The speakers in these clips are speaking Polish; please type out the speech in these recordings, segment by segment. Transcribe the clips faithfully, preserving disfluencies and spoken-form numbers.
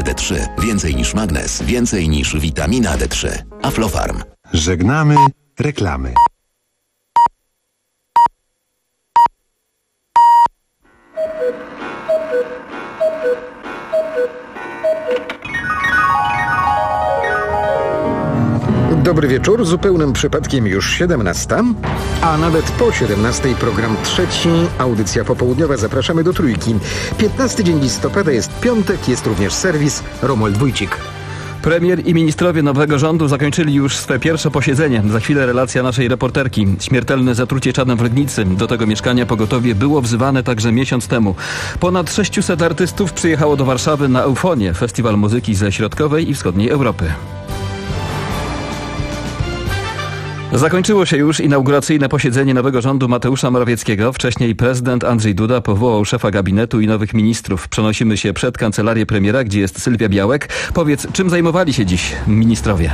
D trzy. Więcej niż magnez, więcej niż witamina D trzy. Aflofarm. Żegnamy reklamy. Dobry wieczór, zupełnym przypadkiem już siedemnasta, a nawet po siedemnastej program trzeci, audycja popołudniowa. Zapraszamy do Trójki. piętnasty dzień listopada jest piątek, jest również serwis Romuald Wójcik. Premier i ministrowie nowego rządu zakończyli już swe pierwsze posiedzenie. Za chwilę relacja naszej reporterki. Śmiertelne zatrucie czadem w Legnicy. Do tego mieszkania pogotowie było wzywane także miesiąc temu. Ponad sześciuset artystów przyjechało do Warszawy na Eufonię, festiwal muzyki ze środkowej i wschodniej Europy. Zakończyło się już inauguracyjne posiedzenie nowego rządu Mateusza Morawieckiego. Wcześniej prezydent Andrzej Duda powołał szefa gabinetu i nowych ministrów. Przenosimy się przed kancelarię premiera, gdzie jest Sylwia Białek. Powiedz, czym zajmowali się dziś ministrowie?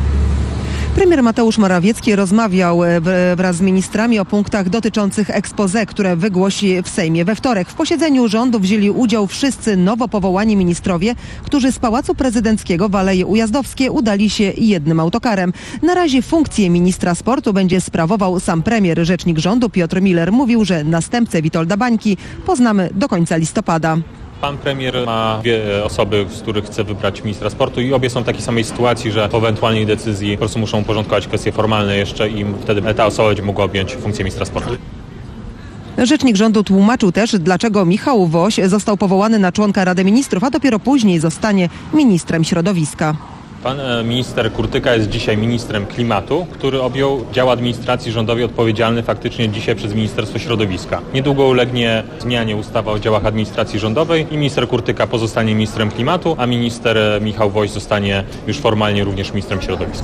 Premier Mateusz Morawiecki rozmawiał wraz z ministrami o punktach dotyczących exposé, które wygłosi w Sejmie we wtorek. W posiedzeniu rządu wzięli udział wszyscy nowo powołani ministrowie, którzy z Pałacu Prezydenckiego w Aleje Ujazdowskie udali się jednym autokarem. Na razie funkcję ministra sportu będzie sprawował sam premier. Rzecznik rządu Piotr Miller mówił, że następcę Witolda Bańki poznamy do końca listopada. Pan premier ma dwie osoby, z których chce wybrać ministra sportu i obie są w takiej samej sytuacji, że po ewentualnej decyzji po prostu muszą uporządkować kwestie formalne jeszcze i wtedy ta osoba będzie mogła objąć funkcję ministra sportu. Rzecznik rządu tłumaczył też, dlaczego Michał Woś został powołany na członka Rady Ministrów, a dopiero później zostanie ministrem środowiska. Pan minister Kurtyka jest dzisiaj ministrem klimatu, który objął dział administracji rządowej odpowiedzialny faktycznie dzisiaj przez Ministerstwo Środowiska. Niedługo ulegnie zmianie ustawa o działach administracji rządowej i minister Kurtyka pozostanie ministrem klimatu, a minister Michał Woś zostanie już formalnie również ministrem środowiska.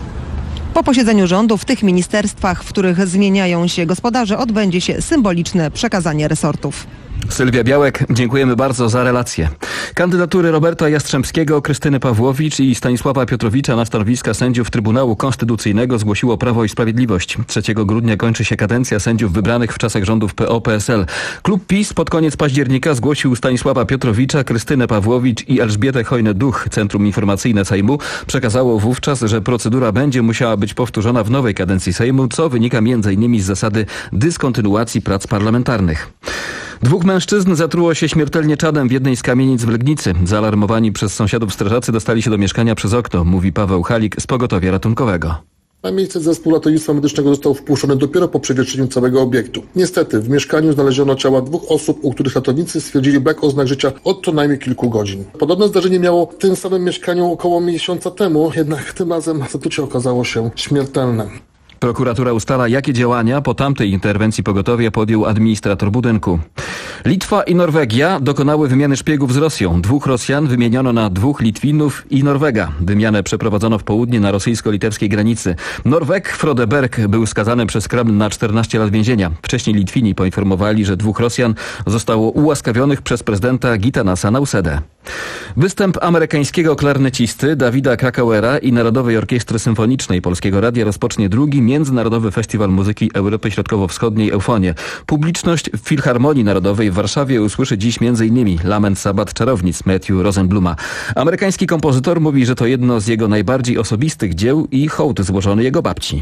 Po posiedzeniu rządu w tych ministerstwach, w których zmieniają się gospodarze, odbędzie się symboliczne przekazanie resortów. Sylwia Białek, dziękujemy bardzo za relację. Kandydatury Roberta Jastrzębskiego, Krystyny Pawłowicz i Stanisława Piotrowicza na stanowiska sędziów Trybunału Konstytucyjnego zgłosiło Prawo i Sprawiedliwość. trzeciego grudnia kończy się kadencja sędziów wybranych w czasach rządów P O P S L. Klub PiS pod koniec października zgłosił Stanisława Piotrowicza, Krystynę Pawłowicz i Elżbietę Hojnę-Duch. Centrum Informacyjne Sejmu przekazało wówczas, że procedura będzie musiała być powtórzona w nowej kadencji Sejmu, co wynika między innymi z zasady dyskontynuacji prac parlamentarnych. Dwóch mężczyzn zatruło się śmiertelnie czadem w jednej z kamienic w Legnicy. Zaalarmowani przez sąsiadów strażacy dostali się do mieszkania przez okno, mówi Paweł Halik z pogotowia ratunkowego. Na miejsce zespół ratownictwa medycznego został wpuszczony dopiero po przewieszeniu całego obiektu. Niestety w mieszkaniu znaleziono ciała dwóch osób, u których ratownicy stwierdzili brak oznak życia od co najmniej kilku godzin. Podobne zdarzenie miało w tym samym mieszkaniu około miesiąca temu, jednak tym razem zatrucie okazało się śmiertelne. Prokuratura ustala, jakie działania po tamtej interwencji pogotowia podjął administrator budynku. Litwa i Norwegia dokonały wymiany szpiegów z Rosją. Dwóch Rosjan wymieniono na dwóch Litwinów i Norwega. Wymianę przeprowadzono w południe na rosyjsko-litewskiej granicy. Norweg Frode Berg był skazany przez Kreml na czternaście lat więzienia. Wcześniej Litwini poinformowali, że dwóch Rosjan zostało ułaskawionych przez prezydenta Gitanasa Nausedę. Występ amerykańskiego klarnecisty Davida Krakauera i Narodowej Orkiestry Symfonicznej Polskiego Radia rozpocznie drugi Międzynarodowy Festiwal Muzyki Europy Środkowo-Wschodniej Eufonię. Publiczność w Filharmonii Narodowej w Warszawie usłyszy dziś m.in. Lament Sabbat Czarownic Matthew Rosenbluma. Amerykański kompozytor mówi, że to jedno z jego najbardziej osobistych dzieł i hołd złożony jego babci.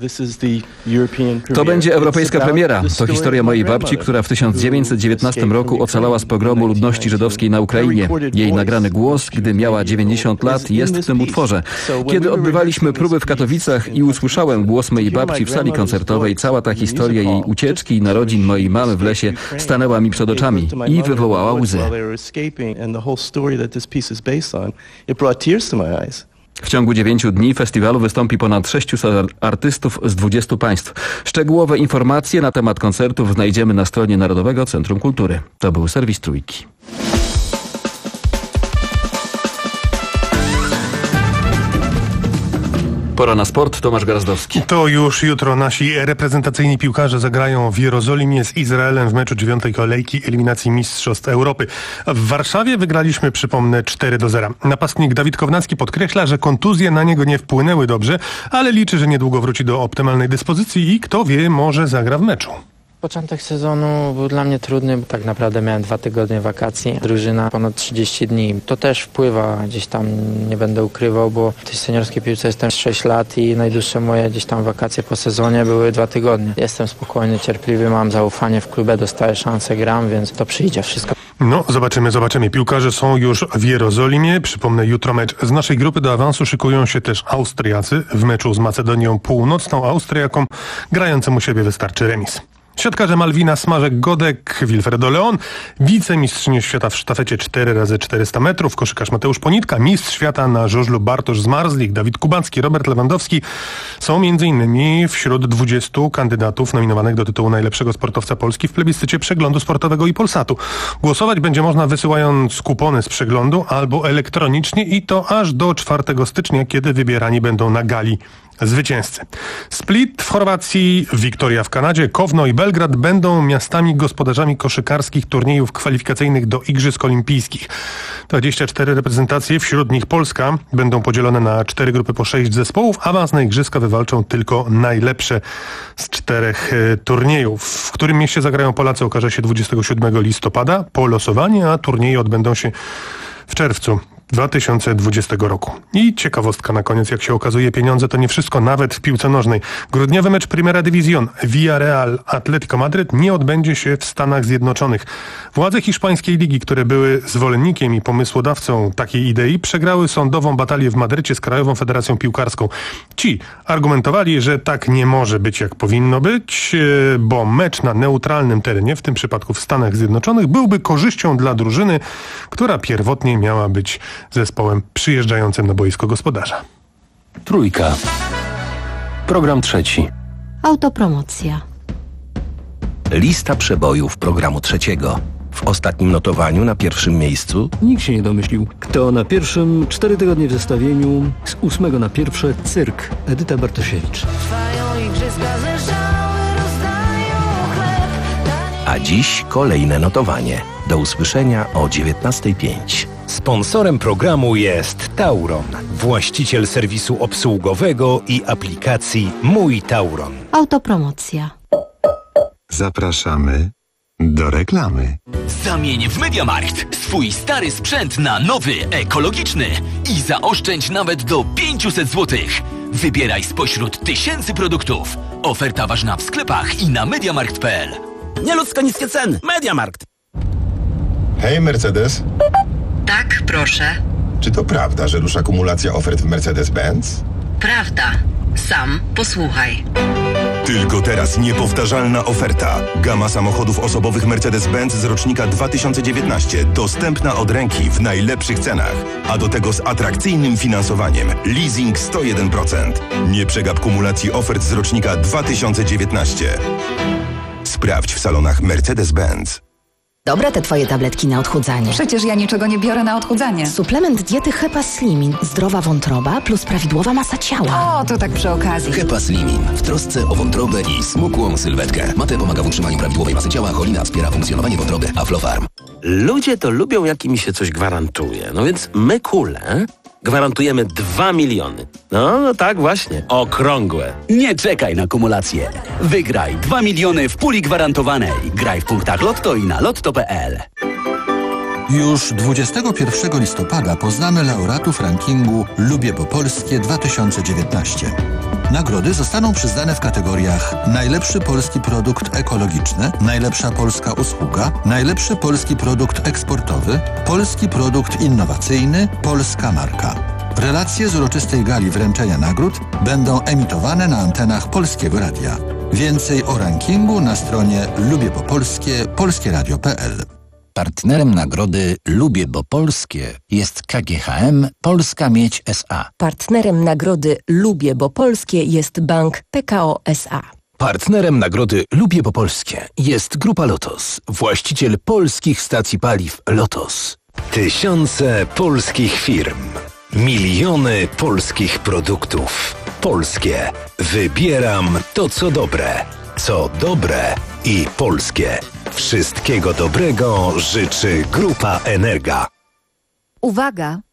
To będzie europejska premiera. To historia mojej babci, która w tysiąc dziewięćset dziewiętnastym roku ocalała z pogromu ludności żydowskiej na Ukrainie. Jej nagrany głos, gdy miała dziewięćdziesiąt lat, jest w tym utworze. Kiedy odbywaliśmy próby w Katowicach i usłyszałem głos mojej babci w sali koncertowej, cała ta historia jej ucieczki i narodzin mojej mamy w lesie stanęła mi przed oczami i wywołała łzy. W ciągu dziewięciu dni festiwalu wystąpi ponad sześciuset artystów z dwudziestu państw. Szczegółowe informacje na temat koncertów znajdziemy na stronie Narodowego Centrum Kultury. To był serwis Trójki. Pora na sport. Tomasz Garazdowski. To już jutro nasi reprezentacyjni piłkarze zagrają w Jerozolimie z Izraelem w meczu dziewiątej kolejki eliminacji Mistrzostw Europy. W Warszawie wygraliśmy, przypomnę, cztery do zera. Napastnik Dawid Kownacki podkreśla, że kontuzje na niego nie wpłynęły dobrze, ale liczy, że niedługo wróci do optymalnej dyspozycji i kto wie, może zagra w meczu. Początek sezonu był dla mnie trudny, bo tak naprawdę miałem dwa tygodnie wakacji, drużyna ponad trzydzieści dni. To też wpływa, gdzieś tam nie będę ukrywał, bo w tej seniorskiej piłce jestem sześć lat i najdłuższe moje gdzieś tam wakacje po sezonie były dwa tygodnie. Jestem spokojny, cierpliwy, mam zaufanie w klubie, dostaję szansę, gram, więc to przyjdzie wszystko. No, zobaczymy, zobaczymy. Piłkarze są już w Jerozolimie. Przypomnę, jutro mecz z naszej grupy do awansu szykują się też Austriacy. W meczu z Macedonią Północną Austriakom grającym u siebie wystarczy remis. Siatkarze Malwina Smażek-Godek, Wilfredo Leon, wicemistrzynie świata w sztafecie cztery razy czterysta metrów, koszykarz Mateusz Ponitka, mistrz świata na żużlu Bartosz Zmarzlik, Dawid Kubacki, Robert Lewandowski są między innymi wśród dwudziestu kandydatów nominowanych do tytułu najlepszego sportowca Polski w plebiscycie Przeglądu Sportowego i Polsatu. Głosować będzie można wysyłając kupony z przeglądu albo elektronicznie i to aż do czwartego stycznia, kiedy wybierani będą na gali zwycięzcy. Split w Chorwacji, Wiktoria w Kanadzie, Kowno i Belgrad będą miastami gospodarzami koszykarskich turniejów kwalifikacyjnych do Igrzysk Olimpijskich. dwadzieścia cztery reprezentacje, wśród nich Polska, będą podzielone na cztery grupy po sześć zespołów. Awans na Igrzyska wywalczą tylko najlepsze z czterech e, turniejów. W którym mieście zagrają Polacy, okaże się dwudziestego siódmego listopada po losowanie, a turnieje odbędą się w czerwcu dwa tysiące dwudziestego roku. I ciekawostka na koniec, jak się okazuje, pieniądze to nie wszystko, nawet w piłce nożnej. Grudniowy mecz Primera División Villarreal Atletico Madryt nie odbędzie się w Stanach Zjednoczonych. Władze hiszpańskiej ligi, które były zwolennikiem i pomysłodawcą takiej idei, przegrały sądową batalię w Madrycie z Krajową Federacją Piłkarską. Ci argumentowali, że tak nie może być, jak powinno być, bo mecz na neutralnym terenie, w tym przypadku w Stanach Zjednoczonych, byłby korzyścią dla drużyny, która pierwotnie miała być zespołem przyjeżdżającym na boisko gospodarza. Trójka. Program trzeci. Autopromocja. Lista przebojów programu trzeciego. W ostatnim notowaniu na pierwszym miejscu nikt się nie domyślił, kto na pierwszym cztery tygodnie w zestawieniu, z ósmego na pierwsze Cyrk, Edyta Bartosiewicz. A dziś kolejne notowanie. Do usłyszenia o dziewiętnasta pięć. Sponsorem programu jest Tauron, właściciel serwisu obsługowego i aplikacji Mój Tauron. Autopromocja. Zapraszamy do reklamy. Zamień w MediaMarkt swój stary sprzęt na nowy, ekologiczny i zaoszczędź nawet do pięćset złotych. Wybieraj spośród tysięcy produktów. Oferta ważna w sklepach i na mediamarkt kropka p l. Nieludzko niskie ceny. MediaMarkt. Hej, Mercedes. Tak, proszę. Czy to prawda, że rusza kumulacja ofert w Mercedes-Benz? Prawda. Sam posłuchaj. Tylko teraz niepowtarzalna oferta. Gama samochodów osobowych Mercedes-Benz z rocznika dwa tysiące dziewiętnaście dostępna od ręki w najlepszych cenach, a do tego z atrakcyjnym finansowaniem. Leasing sto jeden procent. Nie przegap kumulacji ofert z rocznika dwa tysiące dziewiętnaście. Sprawdź w salonach Mercedes-Benz. Dobre te twoje tabletki na odchudzanie. Przecież ja niczego nie biorę na odchudzanie. Suplement diety Hepa Slimin. Zdrowa wątroba plus prawidłowa masa ciała. O, to tak przy okazji. Hepa Slimin. W trosce o wątrobę i smukłą sylwetkę. Mate pomaga w utrzymaniu prawidłowej masy ciała, cholina wspiera funkcjonowanie wątroby. Aflofarm. Ludzie to lubią, jak im się coś gwarantuje. No więc my, Kule, gwarantujemy dwa miliony. No, no tak właśnie. Okrągłe. Nie czekaj na kumulację. Wygraj dwa miliony w puli gwarantowanej. Graj w punktach Lotto i na lotto kropka p l. Już dwudziestego pierwszego listopada poznamy laureatów rankingu Lubię po Polskie dwa tysiące dziewiętnaście. Nagrody zostaną przyznane w kategoriach najlepszy polski produkt ekologiczny, najlepsza polska usługa, najlepszy polski produkt eksportowy, polski produkt innowacyjny, polska marka. Relacje z uroczystej gali wręczenia nagród będą emitowane na antenach Polskiego Radia. Więcej o rankingu na stronie lubię po polskie polskie radio kropka p l. Partnerem nagrody Lubię Bo Polskie jest K G H M Polska Miedź S A. Partnerem nagrody Lubię Bo Polskie jest Bank P K O S A. Partnerem nagrody Lubię Bo Polskie jest Grupa Lotos, właściciel polskich stacji paliw Lotos. Tysiące polskich firm, miliony polskich produktów. Polskie. Wybieram to, co dobre. Co dobre i polskie. Wszystkiego dobrego życzy Grupa Energa. Uwaga!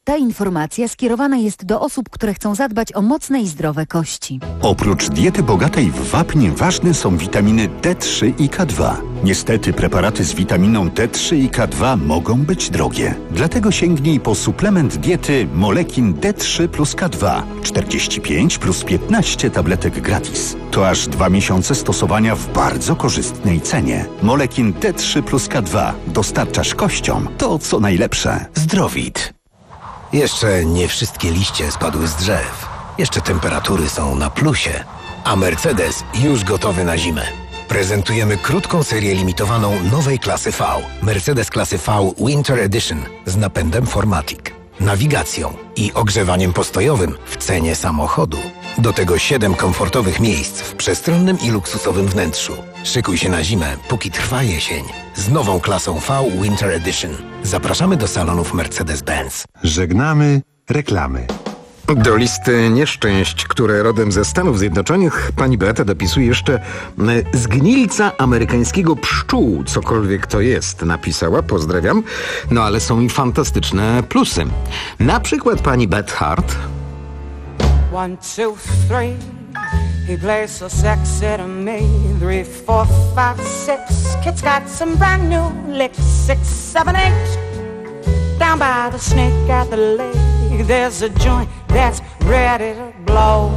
Ta informacja skierowana jest do osób, które chcą zadbać o mocne i zdrowe kości. Oprócz diety bogatej w wapń ważne są witaminy D trzy i K dwa. Niestety preparaty z witaminą D trzy i K dwa mogą być drogie. Dlatego sięgnij po suplement diety Molekin D trzy plus K dwa. czterdzieści pięć plus piętnaście tabletek gratis. To aż dwa miesiące stosowania w bardzo korzystnej cenie. Molekin D trzy plus K dwa. Dostarczasz kościom to, co najlepsze. Zdrowit. Jeszcze nie wszystkie liście spadły z drzew. Jeszcze temperatury są na plusie. A Mercedes już gotowy na zimę. Prezentujemy krótką serię limitowaną nowej klasy V. Mercedes klasy V Winter Edition z napędem cztery matic, nawigacją i ogrzewaniem postojowym w cenie samochodu. Do tego siedem komfortowych miejsc w przestronnym i luksusowym wnętrzu. Szykuj się na zimę, póki trwa jesień. Z nową klasą V Winter Edition. Zapraszamy do salonów Mercedes-Benz. Żegnamy reklamy. Do listy nieszczęść, które rodem ze Stanów Zjednoczonych, pani Beata dopisuje jeszcze zgnilca amerykańskiego pszczół, cokolwiek to jest, napisała, pozdrawiam. No ale są i fantastyczne plusy. Na przykład pani Beth Hart. One, two, three. He plays so sexy to me. Three, four, five, six. Kid's got some brand new licks. Six, seven, eight. Down by the snake at the lake, there's a joint that's ready to blow.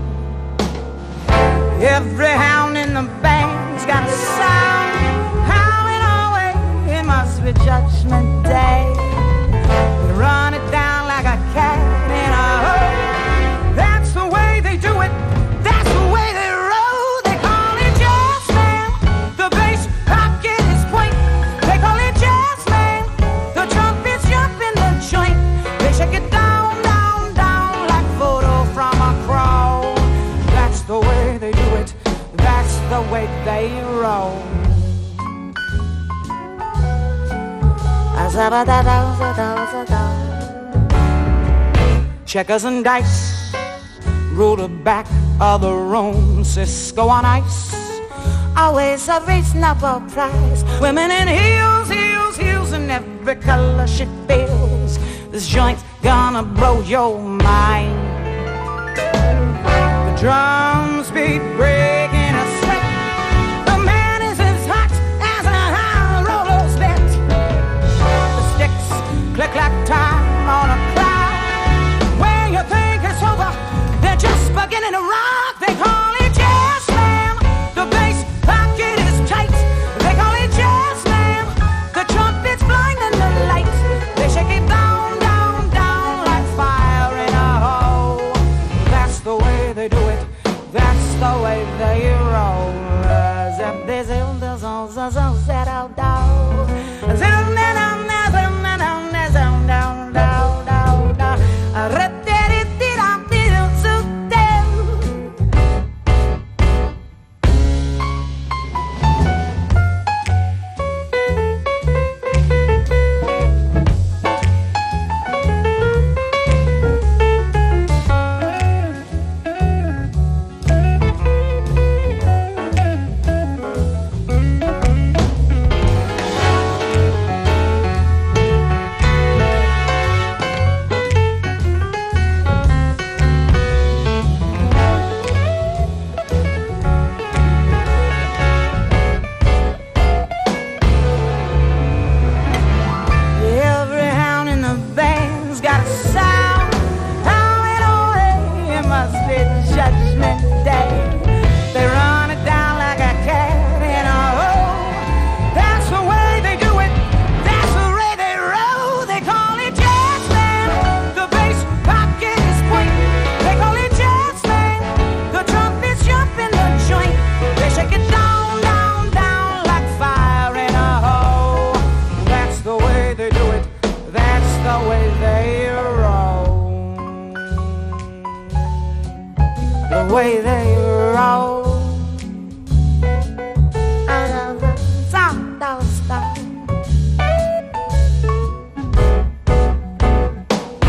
Every hound in the band's got a sound, howling away. It must be Judgment Day. They run it down like a cat in a hole. That's the way they do it. That's the way they roll. They call it jazz man. The bass pocket is point. They call it jazz man. The trumpets jump in the joint. They shake it down, down, down like photo from a crowd. That's the way they do it. That's the way they roll. Checkers and dice rule the back of the room. Cisco on ice, always a reasonable price. Women in heels, heels, heels, in every color she feels. This joint's gonna blow your mind. The drums beat breaking a sweat. The man is as hot as a high roller's bet. The sticks click like time on a clock. When you think it's over, they're just beginning to rock. They call it jazz man. The bass pocket is tight. They call it jazz man. The trumpet's blinding the lights. They shake it down, down, down like fire in a hole. That's the way they do it. That's the way they roll. Zip, they zip, they zip, zip, zip, zip, down, down. Zip, down, down, down, down, down, down, down, down, down, down.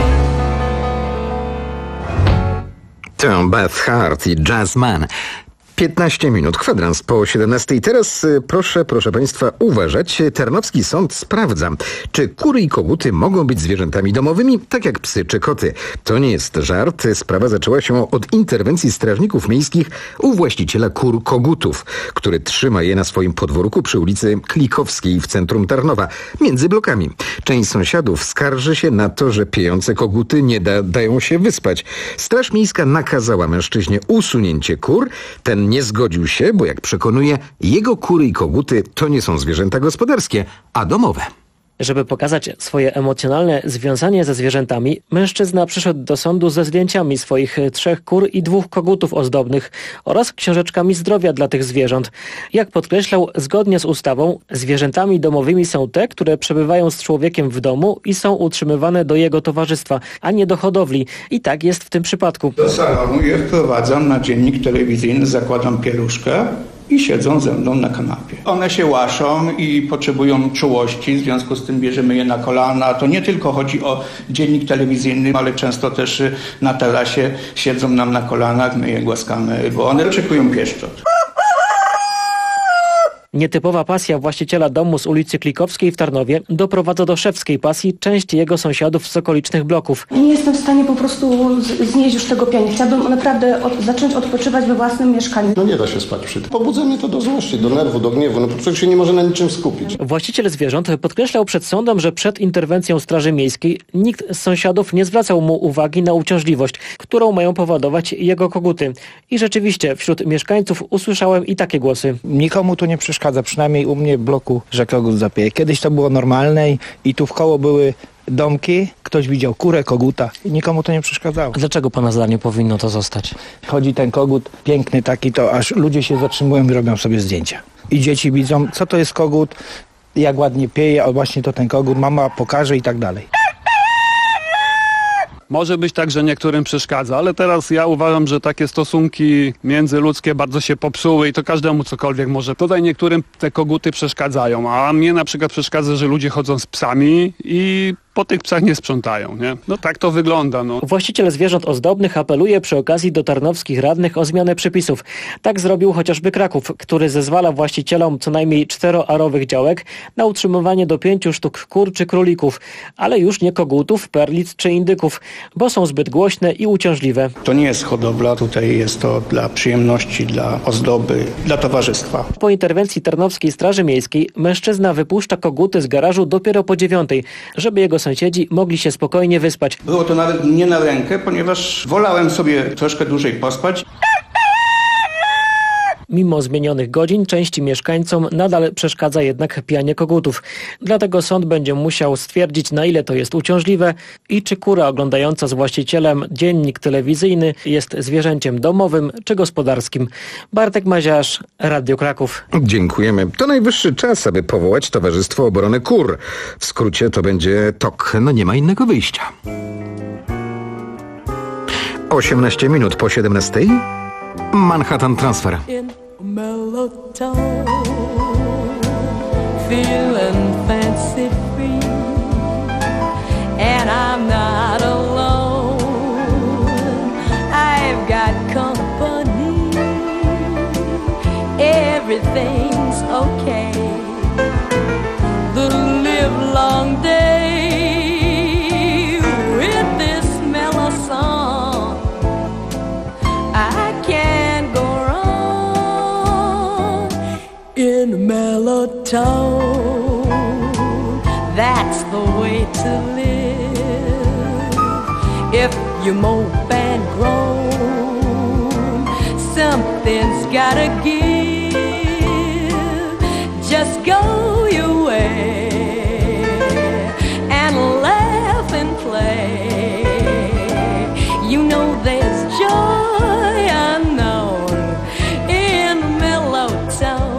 To Beth Hart i Jazzman. piętnaście minut, kwadrans po siedemnastej. Teraz y, proszę, proszę Państwa, uważać. Tarnowski Sąd sprawdza, czy kury i koguty mogą być zwierzętami domowymi, tak jak psy czy koty. To nie jest żart. Sprawa zaczęła się od interwencji strażników miejskich u właściciela kur kogutów, który trzyma je na swoim podwórku przy ulicy Klikowskiej w centrum Tarnowa, między blokami. Część sąsiadów skarży się na to, że piejące koguty nie da, dają się wyspać. Straż miejska nakazała mężczyźnie usunięcie kur. Ten nie zgodził się, bo jak przekonuje, jego kury i koguty to nie są zwierzęta gospodarskie, a domowe. Żeby pokazać swoje emocjonalne związanie ze zwierzętami, mężczyzna przyszedł do sądu ze zdjęciami swoich trzech kur i dwóch kogutów ozdobnych oraz książeczkami zdrowia dla tych zwierząt. Jak podkreślał, zgodnie z ustawą, zwierzętami domowymi są te, które przebywają z człowiekiem w domu i są utrzymywane do jego towarzystwa, a nie do hodowli. I tak jest w tym przypadku. Do salonu je wprowadzam na dziennik telewizyjny, zakładam pieluszkę i siedzą ze mną na kanapie. One się łaszą i potrzebują czułości, w związku z tym bierzemy je na kolana. To nie tylko chodzi o dziennik telewizyjny, ale często też na tarasie siedzą nam na kolanach, my je głaskamy, bo one oczekują pieszczot. Nietypowa pasja właściciela domu z ulicy Klikowskiej w Tarnowie doprowadza do szewskiej pasji części jego sąsiadów z okolicznych bloków. Nie jestem w stanie po prostu znieść już tego piania. Chciałabym naprawdę od, zacząć odpoczywać we własnym mieszkaniu. No nie da się spać przy tym. Pobudza mnie to do złości, do nerwu, do gniewu. No po prostu się nie może na niczym skupić. Właściciel zwierząt podkreślał przed sądem, że przed interwencją Straży Miejskiej nikt z sąsiadów nie zwracał mu uwagi na uciążliwość, którą mają powodować jego koguty. I rzeczywiście wśród mieszkańców usłyszałem i takie głosy. Nikomu tu nie przeszkadza. Przynajmniej u mnie w bloku, że kogut zapieje. Kiedyś to było normalne i, i tu w koło były domki, ktoś widział kurę, koguta i nikomu to nie przeszkadzało. A dlaczego pana zdaniem powinno to zostać? Chodzi ten kogut piękny taki, to aż ludzie się zatrzymują i robią sobie zdjęcia. I dzieci widzą, co to jest kogut, jak ładnie pieje, a właśnie to ten kogut, mama pokaże i tak dalej. Może być tak, że niektórym przeszkadza, ale teraz ja uważam, że takie stosunki międzyludzkie bardzo się popsuły i to każdemu cokolwiek może. Tutaj niektórym te koguty przeszkadzają, a mnie na przykład przeszkadza, że ludzie chodzą z psami i po tych psach nie sprzątają, nie? No tak to wygląda, no. Właściciel zwierząt ozdobnych apeluje przy okazji do tarnowskich radnych o zmianę przepisów. Tak zrobił chociażby Kraków, który zezwala właścicielom co najmniej czteroarowych działek na utrzymywanie do pięciu sztuk kur czy królików, ale już nie kogutów, perlic czy indyków, bo są zbyt głośne i uciążliwe. To nie jest hodowla, tutaj jest to dla przyjemności, dla ozdoby, dla towarzystwa. Po interwencji Tarnowskiej Straży Miejskiej mężczyzna wypuszcza koguty z garażu dopiero po dziewiątej, żeby jego sąsiedzi mogli się spokojnie wyspać. Było to nawet nie na rękę, ponieważ wolałem sobie troszkę dłużej pospać. Mimo zmienionych godzin części mieszkańcom nadal przeszkadza jednak pijanie kogutów. Dlatego sąd będzie musiał stwierdzić, na ile to jest uciążliwe i czy kura oglądająca z właścicielem dziennik telewizyjny jest zwierzęciem domowym czy gospodarskim. Bartek Maziarz, Radio Kraków. Dziękujemy. To najwyższy czas, aby powołać Towarzystwo Obrony Kur. W skrócie to będzie T O K. No nie ma innego wyjścia. osiemnaście minut po siedemnastej. Manhattan Transfer. Mellow tone, feeling fancy free, and I'm not alone. I've got company. Everything's okay. The livelong day with this mellow song, I can't go in a mellow tone. That's the way to live. If you mope and groan, something's gotta give. Just go your way and laugh and play. You know there's joy unknown in a mellow tone.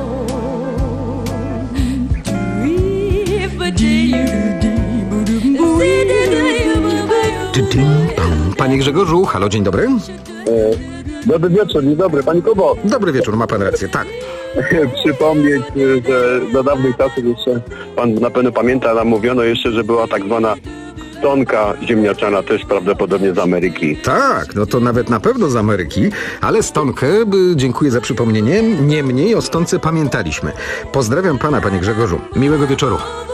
Panie Grzegorzu, halo, dzień dobry. Dobry wieczór, dzień dobry, Pani Kubo. Dobry wieczór, ma Pan rację, tak. Przypomnieć, że do dawnych czasów jeszcze Pan na pewno pamięta, nam mówiono jeszcze, że była tak zwana stonka ziemniaczana też prawdopodobnie z Ameryki. Tak, no to nawet na pewno z Ameryki, ale stonkę, y, dziękuję za przypomnienie, niemniej o stonce pamiętaliśmy. Pozdrawiam pana, panie Grzegorzu. Miłego wieczoru.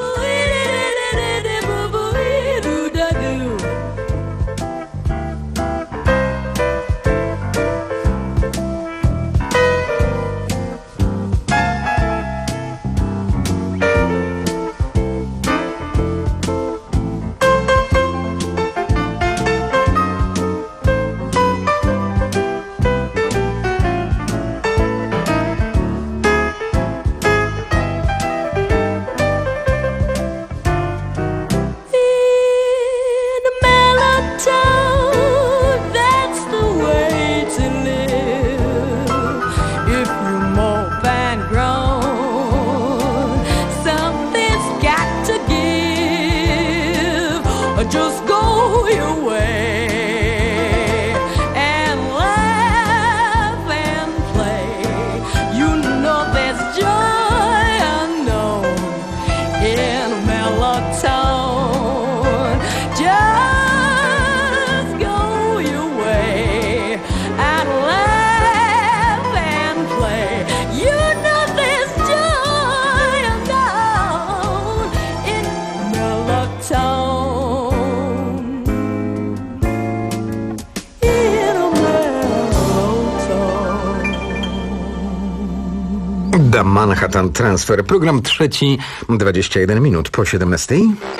Manhattan Transfer. Program trzeci, dwadzieścia jeden minut po siedemnastej.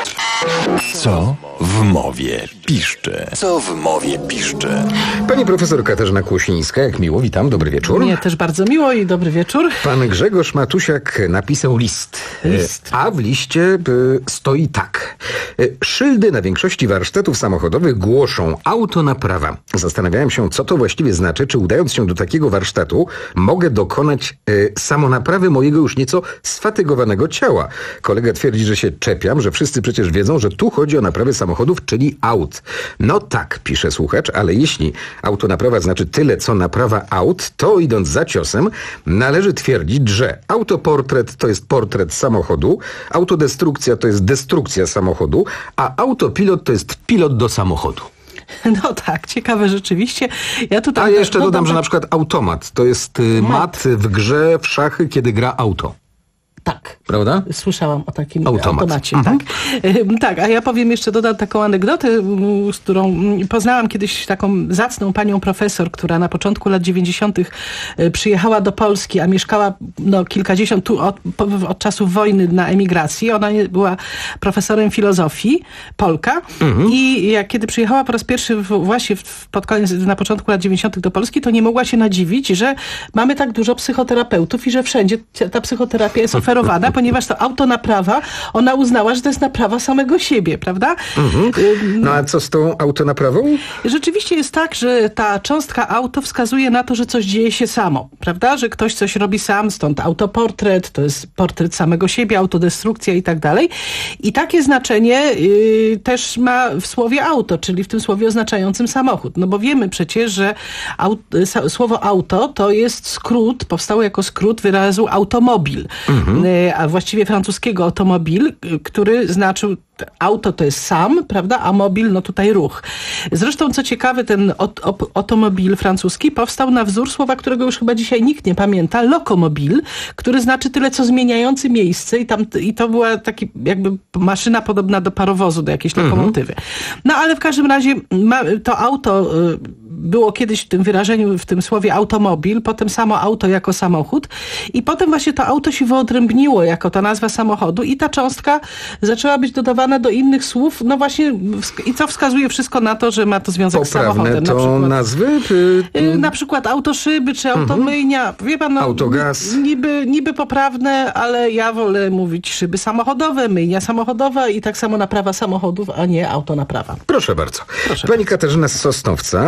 Co w mowie piszcze? Co w mowie piszcze? Pani profesor Katarzyna Kłosińska, jak miło, witam, dobry wieczór. Mnie też bardzo miło i dobry wieczór. Pan Grzegorz Matusiak napisał list. List. A w liście stoi tak. Szyldy na większości warsztatów samochodowych głoszą autonaprawa. Zastanawiałem się, co to właściwie znaczy, czy udając się do takiego warsztatu mogę dokonać y, samonaprawy mojego już nieco sfatygowanego ciała. Kolega twierdzi, że się czepiam, że wszyscy przecież wiedzą, że tu chodzi o naprawę samochodów, czyli aut. No tak, pisze słuchacz, ale jeśli autonaprawa znaczy tyle, co naprawa aut, to idąc za ciosem, należy twierdzić, że autoportret to jest portret samochodu, autodestrukcja to jest destrukcja samochodu, a autopilot to jest pilot do samochodu. No tak, ciekawe rzeczywiście. Ja tutaj A jeszcze no, dodam, dobrze. że na przykład automat to jest y, mat. mat w grze w szachy, kiedy gra auto. Tak. Prawda? Słyszałam o takim Automat. automacie. Mhm. Tak. tak, a ja powiem jeszcze, dodam taką anegdotę, z którą poznałam kiedyś taką zacną panią profesor, która na początku lat dziewięćdziesiątych przyjechała do Polski, a mieszkała no, kilkadziesiąt tu od, od czasów wojny na emigracji. Ona była profesorem filozofii, Polka. Mhm. I jak kiedy przyjechała po raz pierwszy w, właśnie w, pod koniec, na początku lat dziewięćdziesiątych do Polski, to nie mogła się nadziwić, że mamy tak dużo psychoterapeutów i że wszędzie ta psychoterapia jest oferowana. Ponieważ to autonaprawa, ona uznała, że to jest naprawa samego siebie, prawda? Mhm. No a co z tą autonaprawą? Rzeczywiście jest tak, że ta cząstka auto wskazuje na to, że coś dzieje się samo, prawda? Że ktoś coś robi sam, stąd autoportret, to jest portret samego siebie, autodestrukcja i tak dalej. I takie znaczenie yy, też ma w słowie auto, czyli w tym słowie oznaczającym samochód. No bo wiemy przecież, że aut, słowo auto to jest skrót, powstało jako skrót wyrazu automobil. Mhm. A właściwie francuskiego automobil, który znaczył auto to jest sam, prawda, a mobil no tutaj ruch. Zresztą co ciekawe, ten ot, op, automobil francuski powstał na wzór słowa, którego już chyba dzisiaj nikt nie pamięta, lokomobil, który znaczy tyle co zmieniający miejsce i tam i to była taki jakby maszyna podobna do parowozu, do jakiejś mhm. lokomotywy. No ale w każdym razie ma, to auto y, było kiedyś w tym wyrażeniu, w tym słowie automobil, potem samo auto jako samochód i potem właśnie to auto się wyodrębniło jako ta nazwa samochodu i ta cząstka zaczęła być dodawana do innych słów, no właśnie i co wskazuje wszystko na to, że ma to związek Poprawne z samochodem. to na przykład, nazwy? Yy, na przykład autoszyby, czy automyjnia. Mhm. Wie pan, no, autogaz. Niby, niby poprawne, ale ja wolę mówić szyby samochodowe, myjnia samochodowa i tak samo naprawa samochodów, a nie autonaprawa. Proszę bardzo. Proszę Pani bardzo. Katarzyna z Sosnowca w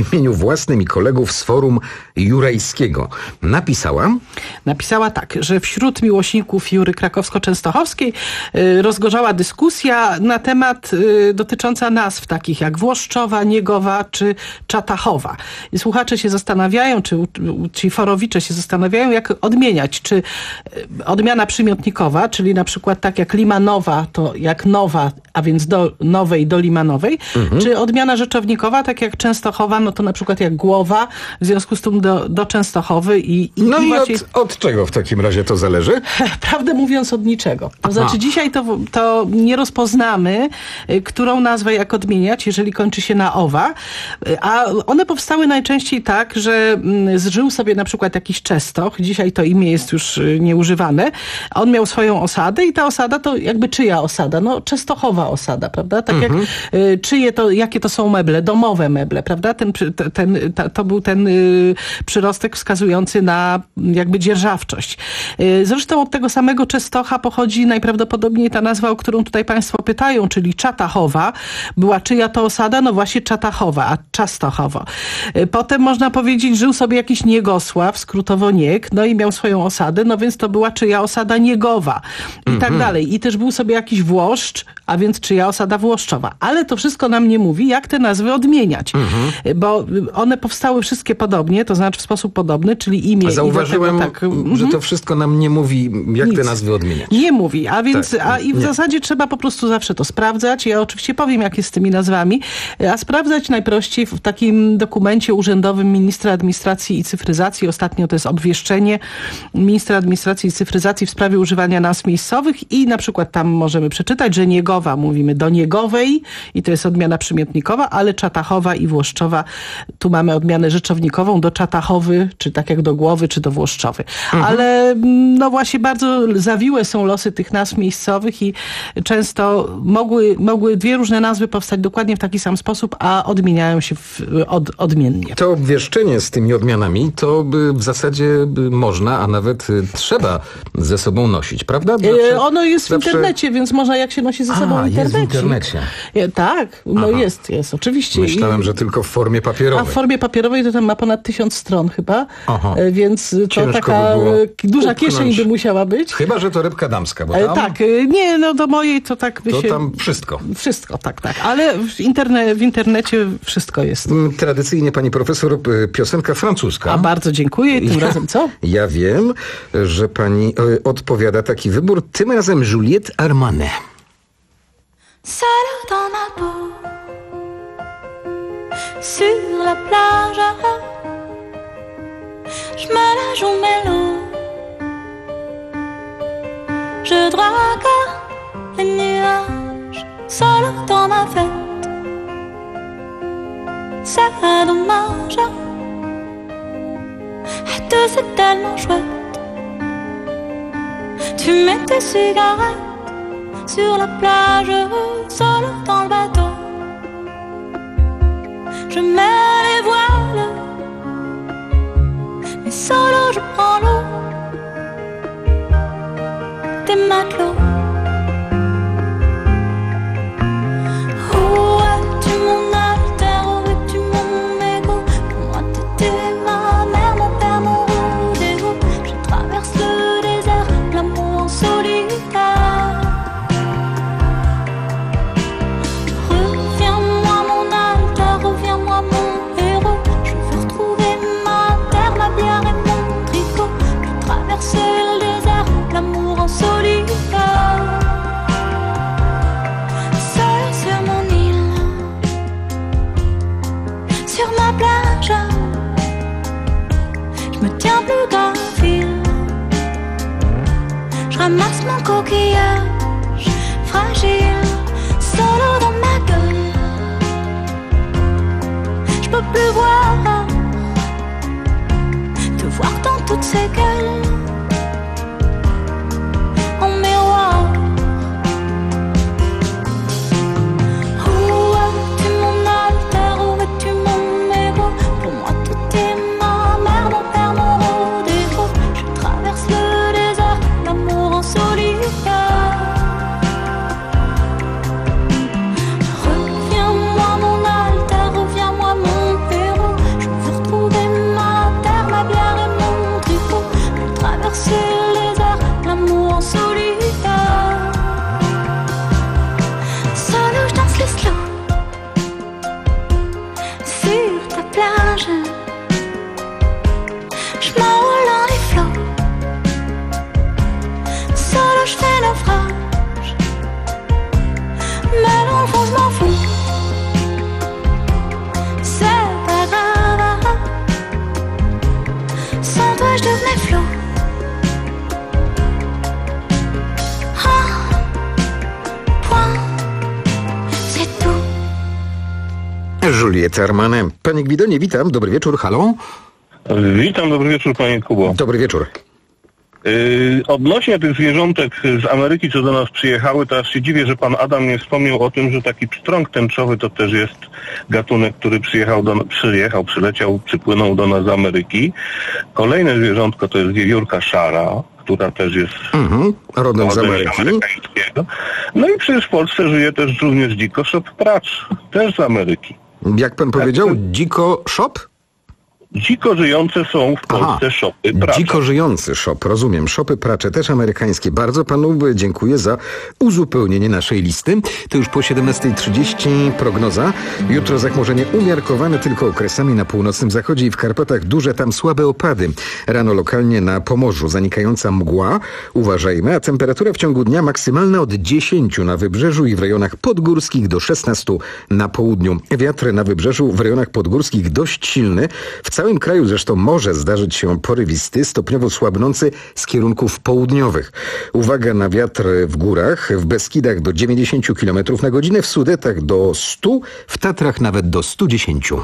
imieniu własnym i kolegów z forum jurajskiego. Napisała? Napisała tak, że wśród miłośników Jury Krakowsko-Częstochowskiej y, rozgorzała dyskusja na temat y, dotycząca nazw takich jak Włoszczowa, Niegowa czy Czatachowa. I słuchacze się zastanawiają, czy ci forowicze się zastanawiają, jak odmieniać. Czy y, odmiana przymiotnikowa, czyli na przykład tak jak Limanowa, to jak nowa, a więc do nowej, do Limanowej, mhm. czy odmiana rzeczownikowa, tak jak Częstochowa, no to na przykład jak Głowa, w związku z tym do, do Częstochowy. I, i no i właśnie... od, od czego w takim razie to zależy? Prawdę mówiąc, od niczego. To Aha. znaczy dzisiaj to, to nie rozpoznamy, którą nazwę jak odmieniać, jeżeli kończy się na owa, a one powstały najczęściej tak, że zżył sobie na przykład jakiś Częstoch, dzisiaj to imię jest już nieużywane, on miał swoją osadę i ta osada to jakby czyja osada? No Częstochowa osada, prawda? Tak mhm. jak czyje to, jakie to są meble, domowe meble, prawda? Ten, ten, to był ten przyrostek wskazujący na jakby dzierżawczość. Zresztą od tego samego Częstocha pochodzi najprawdopodobniej ta nazwa, o którą tutaj państwo pytają, czyli Czatachowa. Była czyja to osada? No właśnie Czatachowa, a Częstochowo. Potem można powiedzieć, żył sobie jakiś Niegosław, skrótowo Nieg, no i miał swoją osadę, no więc to była czyja osada? Niegowa i mm-hmm. tak dalej. I też był sobie jakiś Włoszcz, a więc czyja osada Włoszczowa. Ale to wszystko nam nie mówi, jak te nazwy odmieniać. Mm-hmm. Bo one powstały wszystkie podobnie, to znaczy w sposób podobny, czyli imię. Zauważyłem, i tak, że to wszystko nam nie mówi, jak Nic. te nazwy odmieniać. Nie mówi, a więc tak, a i w nie. zasadzie trzeba po prostu zawsze to sprawdzać. Ja oczywiście powiem, jak jest z tymi nazwami, a sprawdzać najprościej w takim dokumencie urzędowym ministra administracji i cyfryzacji. Ostatnio to jest obwieszczenie ministra administracji i cyfryzacji w sprawie używania nazw miejscowych i na przykład tam możemy przeczytać, że Niegowa mówimy do Niegowej i to jest odmiana przymiotnikowa, ale Czatachowa i Włoszczowa, tu mamy odmianę rzeczownikową do Czatachowy, czy tak jak do Głowy, czy do Włoszczowy. Mhm. Ale no właśnie bardzo zawiłe są losy tych nazw miejscowych i często mogły, mogły dwie różne nazwy powstać dokładnie w taki sam sposób, a odmieniają się w, od, odmiennie. To obwieszczenie z tymi odmianami to by w zasadzie by można, a nawet trzeba ze sobą nosić, prawda? Zawsze, ono jest zawsze... w internecie, więc można jak się nosi ze sobą a, w internecie. Jest w internecie. Tak, no Aha. jest, jest, oczywiście. Myślałem, I, że tylko w formie papierowej. A w formie papierowej to tam ma ponad tysiąc stron chyba, Aha. więc to Ciężko taka by duża upchnąć. kieszeń by musiała być. Chyba, że to rybka damska, bo tam... Tak, nie, no do mojej to tak by to się... tam wszystko. Wszystko, tak, tak, ale w, interne, w internecie wszystko jest. Tradycyjnie pani profesor, piosenka francuska. A bardzo dziękuję i tym ja, razem co? Ja wiem, że pani odpowiada taki wybór, tym razem Juliette Armanet. Seule dans ma peau, sur la plage, je me la joue mélo, je drague les nuages, seule dans ma fête, c'est dommage, et tout c'est tellement chouette, tu mets tes cigarettes sur la plage, seul dans le bateau. Je mets les voiles, mais solo je prends l'eau des matelots. Où es-tu mon alter, où es-tu mon égo? Pour moi t'étais ma mère, mon père, mon rodéo. Je traverse le désert, l'amour en solitaire. Ramasse mon coquillage fragile, solo dans ma gueule. Je peux plus voir, te voir dans toutes ces gueules. En miroir. Où es-tu mon alter, où es-tu mon héros? Pour moi tout est ma mère, mon père, mon rodéo. Je traverse le désert, l'amour en solitaire. Reviens-moi mon alter, reviens-moi mon héros. Wietermanem. Panie Gwidonie, witam. Dobry wieczór. Halo? Witam, dobry wieczór, panie Kubo. Dobry wieczór. Yy, odnośnie tych zwierzątek z Ameryki, co do nas przyjechały, to aż się dziwię, że pan Adam nie wspomniał o tym, że taki pstrąg tęczowy to też jest gatunek, który przyjechał, do, przyjechał, przyleciał, przypłynął do nas z Ameryki. Kolejne zwierzątko to jest wiewiórka szara, która też jest mhm, rodem z Ameryki. No i przecież w Polsce żyje też również dziko szop pracz, też z Ameryki. Jak pan powiedział, tak, dziko shop? Dziko żyjące są w Polsce Aha, szopy pracze. Dziko żyjący szop, rozumiem. Szopy pracze też amerykańskie. Bardzo panu dziękuję za uzupełnienie naszej listy. To już po siedemnasta trzydzieści prognoza. Jutro zachmurzenie umiarkowane tylko okresami na północnym zachodzie i w Karpatach duże, tam słabe opady. Rano lokalnie na Pomorzu zanikająca mgła. Uważajmy, a temperatura w ciągu dnia maksymalna od dziesięciu na wybrzeżu i w rejonach podgórskich do szesnastu na południu. Wiatr na wybrzeżu w rejonach podgórskich dość silny. W W całym kraju zresztą może zdarzyć się porywisty, stopniowo słabnący z kierunków południowych. Uwaga na wiatr w górach, w Beskidach do dziewięćdziesięciu kilometrów na godzinę, w Sudetach do stu, w Tatrach nawet do stu dziesięciu.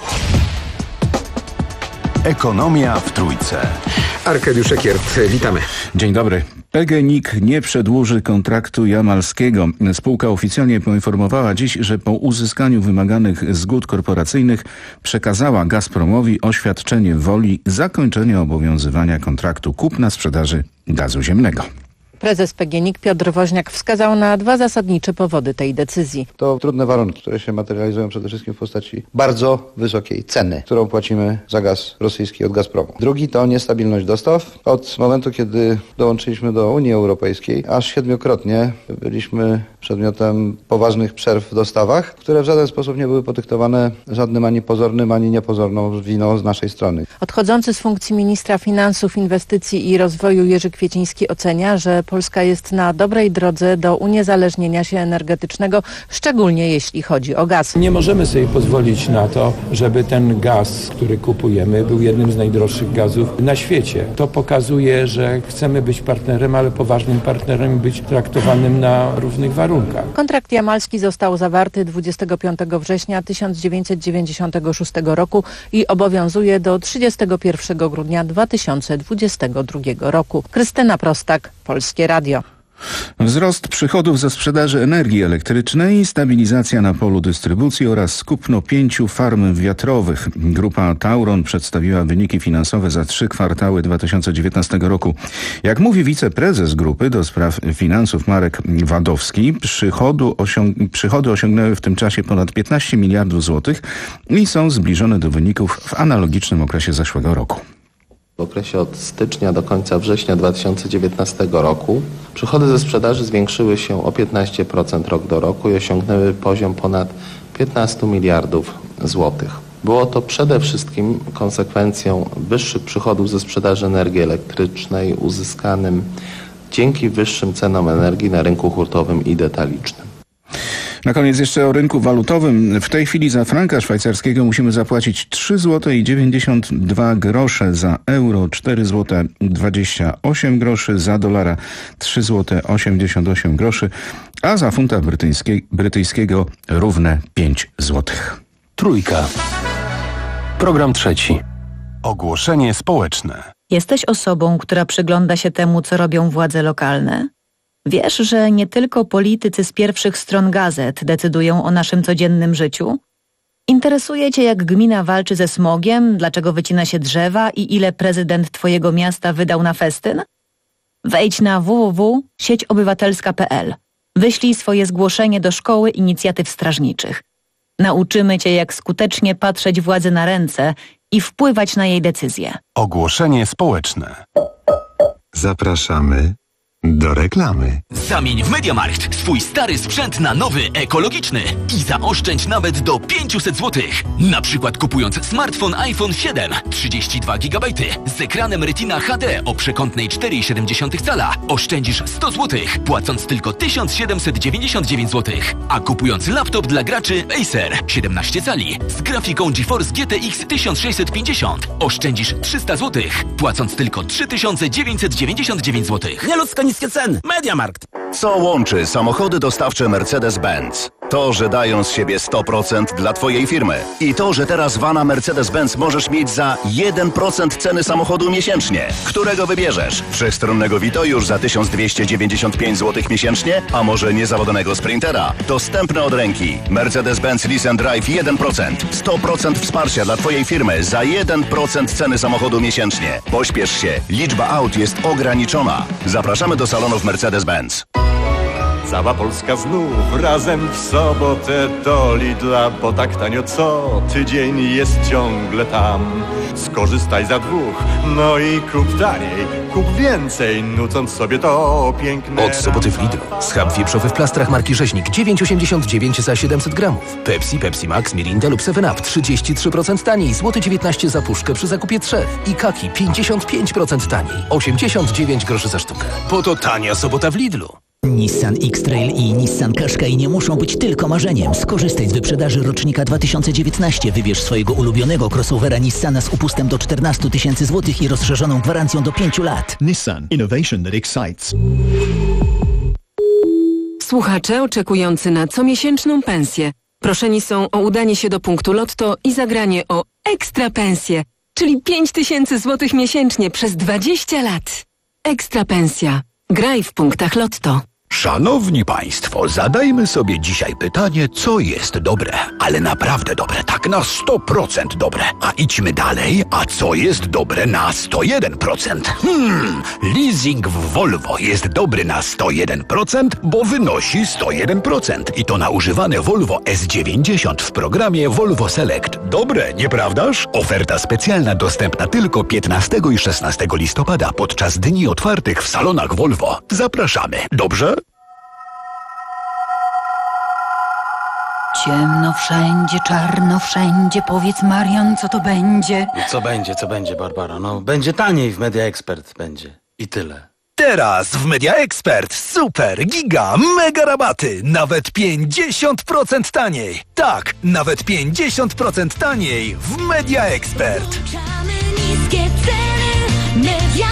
Ekonomia w Trójce. Arkadiusz Ekiert, witamy. Dzień dobry. P G N I K nie przedłuży kontraktu jamalskiego. Spółka oficjalnie poinformowała dziś, że po uzyskaniu wymaganych zgód korporacyjnych przekazała Gazpromowi oświadczenie woli zakończenia obowiązywania kontraktu kupna-sprzedaży gazu ziemnego. Prezes P G N I K Piotr Woźniak wskazał na dwa zasadnicze powody tej decyzji. To trudne warunki, które się materializują przede wszystkim w postaci bardzo wysokiej ceny, którą płacimy za gaz rosyjski od Gazpromu. Drugi to niestabilność dostaw. Od momentu, kiedy dołączyliśmy do Unii Europejskiej, aż siedmiokrotnie byliśmy przedmiotem poważnych przerw w dostawach, które w żaden sposób nie były podyktowane żadnym ani pozornym, ani niepozorną winą z naszej strony. Odchodzący z funkcji ministra finansów, inwestycji i rozwoju Jerzy Kwieciński ocenia, że Polska jest na dobrej drodze do uniezależnienia się energetycznego, szczególnie jeśli chodzi o gaz. Nie możemy sobie pozwolić na to, żeby ten gaz, który kupujemy, był jednym z najdroższych gazów na świecie. To pokazuje, że chcemy być partnerem, ale poważnym partnerem, być traktowanym na równych warunkach. Kontrakt jamalski został zawarty dwudziestego piątego września tysiąc dziewięćset dziewięćdziesiątego szóstego roku i obowiązuje do trzydziestego pierwszego grudnia dwa tysiące dwudziestego drugiego roku. Krystyna Prostak, Polskie Radio. Wzrost przychodów ze sprzedaży energii elektrycznej, stabilizacja na polu dystrybucji oraz kupno pięciu farm wiatrowych. Grupa Tauron przedstawiła wyniki finansowe za trzy kwartały dwa tysiące dziewiętnastego roku. Jak mówi wiceprezes grupy do spraw finansów Marek Wadowski, przychodu osiąg- przychody osiągnęły w tym czasie ponad piętnaście miliardów złotych i są zbliżone do wyników w analogicznym okresie zeszłego roku. W okresie od stycznia do końca września dwa tysiące dziewiętnastego roku przychody ze sprzedaży zwiększyły się o piętnaście procent rok do roku i osiągnęły poziom ponad piętnaście miliardów złotych. Było to przede wszystkim konsekwencją wyższych przychodów ze sprzedaży energii elektrycznej uzyskanym dzięki wyższym cenom energii na rynku hurtowym i detalicznym. Na koniec jeszcze o rynku walutowym. W tej chwili za franka szwajcarskiego musimy zapłacić trzy złote dziewięćdziesiąt dwa grosze, za euro cztery złote dwadzieścia osiem groszy, za dolara trzy złote osiemdziesiąt osiem groszy, a za funta brytyjskie, brytyjskiego równe pięć złotych. Trójka. Program trzeci. Ogłoszenie społeczne. Jesteś osobą, która przygląda się temu, co robią władze lokalne? Wiesz, że nie tylko politycy z pierwszych stron gazet decydują o naszym codziennym życiu? Interesuje Cię, jak gmina walczy ze smogiem, dlaczego wycina się drzewa i ile prezydent Twojego miasta wydał na festyn? Wejdź na w w w kropka sieć obywatelska kropka p l. Wyślij swoje zgłoszenie do Szkoły Inicjatyw Strażniczych. Nauczymy Cię, jak skutecznie patrzeć władzy na ręce i wpływać na jej decyzje. Ogłoszenie społeczne. Zapraszamy do reklamy. Zamień w MediaMarkt swój stary sprzęt na nowy, ekologiczny i zaoszczędź nawet do pięćset złotych. Na przykład kupując smartfon iPhone siedem, trzydzieści dwa gigabajty z ekranem Retina H D o przekątnej cztery i siedem cala oszczędzisz sto złotych, płacąc tylko tysiąc siedemset dziewięćdziesiąt dziewięć złotych. A kupując laptop dla graczy Acer siedemnaście cali z grafiką GeForce G T X tysiąc sześćset pięćdziesiąt oszczędzisz trzysta złotych, płacąc tylko trzy tysiące dziewięćset dziewięćdziesiąt dziewięć złotych. Nieludzko niskie ceny. MediaMarkt. Co łączy samochody dostawcze Mercedes-Benz? to, że dają z siebie sto procent dla Twojej firmy. I to, że teraz vana Mercedes-Benz możesz mieć za jeden procent ceny samochodu miesięcznie. Którego wybierzesz? Wszechstronnego Vito już za tysiąc dwieście dziewięćdziesiąt pięć złotych miesięcznie? A może niezawodnego Sprintera? Dostępne od ręki. Mercedes-Benz Lease and Drive jeden procent. sto procent wsparcia dla Twojej firmy za jeden procent ceny samochodu miesięcznie. Pośpiesz się. Liczba aut jest ograniczona. Zapraszamy do salonów Mercedes-Benz. Cała Polska znów razem w sobotę do Lidla, bo tak tanio co tydzień jest ciągle tam. Skorzystaj za dwóch, no i kup taniej, kup więcej, nucąc sobie to piękne. Od soboty w Lidlu. Schab wieprzowy w plastrach marki Rzeźnik dziewięć osiemdziesiąt dziewięć za siedemset gramów. Pepsi, Pepsi Max, Mirinda lub seven up trzydzieści trzy procent taniej, złoty dziewiętnaście za puszkę przy zakupie trzech. I Kaki pięćdziesiąt pięć procent taniej, osiemdziesiąt dziewięć groszy za sztukę. Po to tania sobota w Lidlu. Nissan X-Trail i Nissan Qashqai nie muszą być tylko marzeniem. Skorzystaj z wyprzedaży rocznika dwa tysiące dziewiętnaście. Wybierz swojego ulubionego crossovera Nissana z upustem do czternaście tysięcy złotych i rozszerzoną gwarancją do pięciu lat. Nissan. Innovation that excites. Słuchacze oczekujący na comiesięczną pensję proszeni są o udanie się do punktu Lotto i zagranie o ekstra pensję, czyli pięć tysięcy złotych miesięcznie przez dwadzieścia lat. Ekstra pensja. Graj w punktach Lotto. Szanowni Państwo, zadajmy sobie dzisiaj pytanie, co jest dobre, ale naprawdę dobre, tak na sto procent dobre. A idźmy dalej, a co jest dobre na sto jeden procent? Hmm, leasing w Volvo jest dobry na sto jeden procent, bo wynosi sto jeden procent. I to na używane Volvo S dziewięćdziesiąt w programie Volvo Select. Dobre, nieprawdaż? Oferta specjalna dostępna tylko piętnastego i szesnastego listopada podczas dni otwartych w salonach Volvo. Zapraszamy, dobrze? Ciemno wszędzie, czarno wszędzie. Powiedz, Marian, co to będzie? Co będzie, co będzie, Barbara? No, będzie taniej w Media Expert, będzie. I tyle. Teraz w Media Expert super, giga, mega rabaty. Nawet pięćdziesiąt procent taniej. Tak, nawet pięćdziesiąt procent taniej w Media Expert. Niskie ceny, Media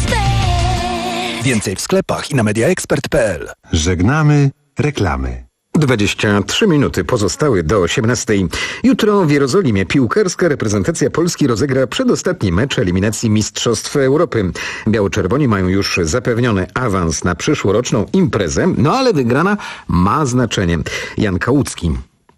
Expert. Więcej w sklepach i na mediaexpert kropka p l. Żegnamy reklamy. dwadzieścia trzy minuty pozostały do osiemnastej. Jutro w Jerozolimie piłkarska reprezentacja Polski rozegra przedostatni mecz eliminacji Mistrzostw Europy. Biało-czerwoni mają już zapewniony awans na przyszłoroczną imprezę, no ale wygrana ma znaczenie. Jan Kałucki.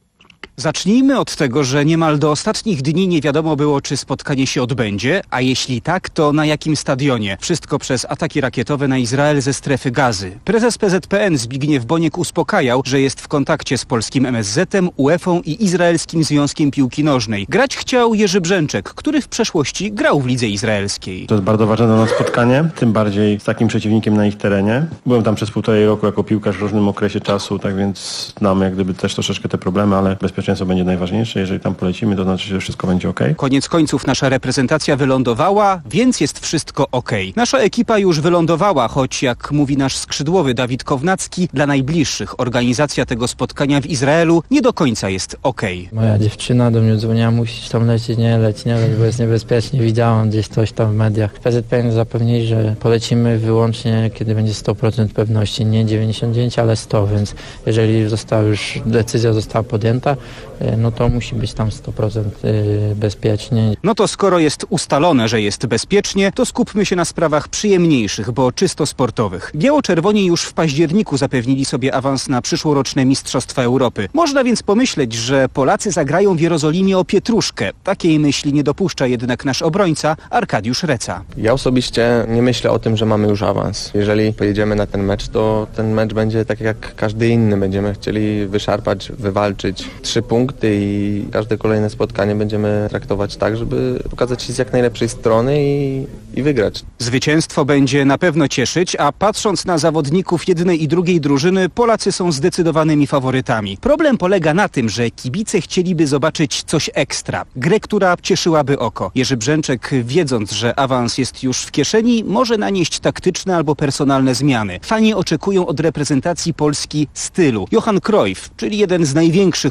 Zacznijmy od tego, że niemal do ostatnich dni nie wiadomo było, czy spotkanie się odbędzie, a jeśli tak, to na jakim stadionie. Wszystko przez ataki rakietowe na Izrael ze strefy Gazy. Prezes P Z P N Zbigniew Boniek uspokajał, że jest w kontakcie z polskim M S Z-em, UEFA i Izraelskim Związkiem Piłki Nożnej. Grać chciał Jerzy Brzęczek, który w przeszłości grał w lidze izraelskiej. To jest bardzo ważne dla nas spotkanie, tym bardziej z takim przeciwnikiem na ich terenie. Byłem tam przez półtorej roku jako piłkarz w różnym okresie czasu, tak więc znam jak gdyby też troszeczkę te problemy, ale bezpiecznie Bezpieczeństwo będzie najważniejsze. Jeżeli tam polecimy, to znaczy, że wszystko będzie ok. Koniec końców nasza reprezentacja wylądowała, więc jest wszystko ok. Nasza ekipa już wylądowała, choć jak mówi nasz skrzydłowy Dawid Kownacki, dla najbliższych organizacja tego spotkania w Izraelu nie do końca jest ok. Moja dziewczyna do mnie dzwoniła, musisz tam lecieć, nie leć, nie leć, bo jest niebezpiecznie. Widziałam gdzieś coś tam w mediach. P Z P N zapewnili, że polecimy wyłącznie, kiedy będzie sto procent pewności, nie dziewięćdziesiąt dziewięć, ale sto, więc jeżeli została już, decyzja została podjęta, no to musi być tam sto procent bezpiecznie. No to skoro jest ustalone, że jest bezpiecznie, to skupmy się na sprawach przyjemniejszych, bo czysto sportowych. Biało-czerwoni już w październiku zapewnili sobie awans na przyszłoroczne Mistrzostwa Europy. Można więc pomyśleć, że Polacy zagrają w Jerozolimie o pietruszkę. Takiej myśli nie dopuszcza jednak nasz obrońca Arkadiusz Reca. Ja osobiście nie myślę o tym, że mamy już awans. Jeżeli pojedziemy na ten mecz, to ten mecz będzie tak jak każdy inny. Będziemy chcieli wyszarpać, wywalczyć trzy punkty i każde kolejne spotkanie będziemy traktować tak, żeby pokazać się z jak najlepszej strony i, i wygrać. Zwycięstwo będzie na pewno cieszyć, a patrząc na zawodników jednej i drugiej drużyny, Polacy są zdecydowanymi faworytami. Problem polega na tym, że kibice chcieliby zobaczyć coś ekstra. Grę, która cieszyłaby oko. Jerzy Brzęczek, wiedząc, że awans jest już w kieszeni, może nanieść taktyczne albo personalne zmiany. Fani oczekują od reprezentacji Polski stylu. Johan Cruyff, czyli jeden z największych futbolowców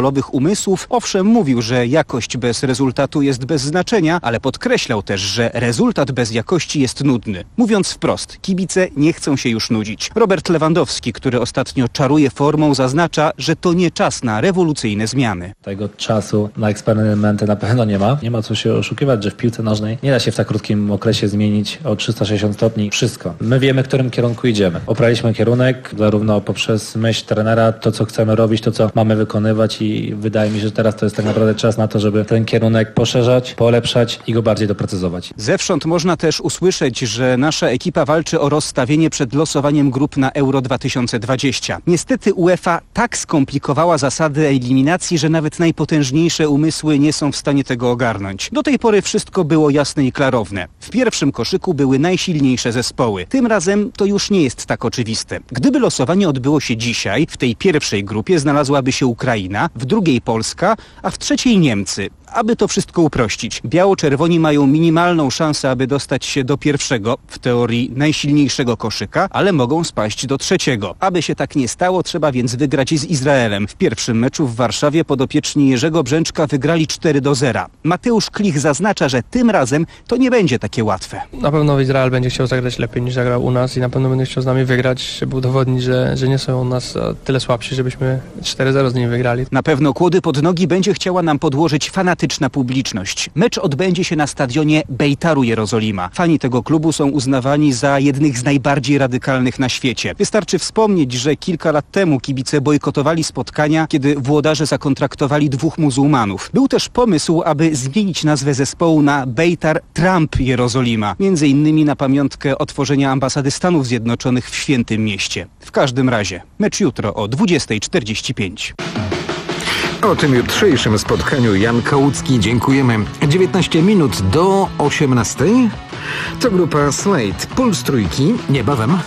polowych umysłów, owszem mówił, że jakość bez rezultatu jest bez znaczenia, ale podkreślał też, że rezultat bez jakości jest nudny. Mówiąc wprost, kibice nie chcą się już nudzić. Robert Lewandowski, który ostatnio czaruje formą, zaznacza, że to nie czas na rewolucyjne zmiany. Tego czasu na eksperymenty na pewno nie ma. Nie ma co się oszukiwać, że w piłce nożnej nie da się w tak krótkim okresie zmienić o trzysta sześćdziesiąt stopni wszystko. My wiemy, w którym kierunku idziemy. Opraliśmy kierunek, zarówno poprzez myśl trenera, to co chcemy robić, to co mamy wykonywać i wydaje mi się, że teraz to jest tak naprawdę czas na to, żeby ten kierunek poszerzać, polepszać i go bardziej doprecyzować. Zewsząd można też usłyszeć, że nasza ekipa walczy o rozstawienie przed losowaniem grup na Euro dwa tysiące dwadzieścia. Niestety UEFA tak skomplikowała zasady eliminacji, że nawet najpotężniejsze umysły nie są w stanie tego ogarnąć. Do tej pory wszystko było jasne i klarowne. W pierwszym koszyku były najsilniejsze zespoły. Tym razem to już nie jest tak oczywiste. Gdyby losowanie odbyło się dzisiaj, w tej pierwszej grupie znalazłaby się Ukraina, w drugiej Polska, a w trzeciej Niemcy. Aby to wszystko uprościć, biało-czerwoni mają minimalną szansę, aby dostać się do pierwszego, w teorii najsilniejszego koszyka, ale mogą spaść do trzeciego. Aby się tak nie stało, trzeba więc wygrać z Izraelem. W pierwszym meczu w Warszawie podopieczni Jerzego Brzęczka wygrali cztery do zera. Mateusz Klich zaznacza, że tym razem to nie będzie takie łatwe. Na pewno Izrael będzie chciał zagrać lepiej niż zagrał u nas i na pewno będzie chciał z nami wygrać, żeby udowodnić, że, że nie są u nas tyle słabsi, żebyśmy cztery zero z nimi wygrali. Na pewno kłody pod nogi będzie chciała nam podłożyć fanatyczna publiczność. Mecz odbędzie się na stadionie Bejtaru Jerozolima. Fani tego klubu są uznawani za jednych z najbardziej radykalnych na świecie. Wystarczy wspomnieć, że kilka lat temu kibice bojkotowali spotkania, kiedy włodarze zakontraktowali dwóch muzułmanów. Był też pomysł, aby zmienić nazwę zespołu na Bejtar Trump Jerozolima. Między innymi na pamiątkę otworzenia ambasady Stanów Zjednoczonych w Świętym Mieście. W każdym razie, mecz jutro o dwudziestej czterdzieści pięć. O tym jutrzejszym spotkaniu Jan Kałucki. Dziękujemy. dziewiętnaście minut do osiemnastej. To grupa Slade. Puls trójki. Niebawem.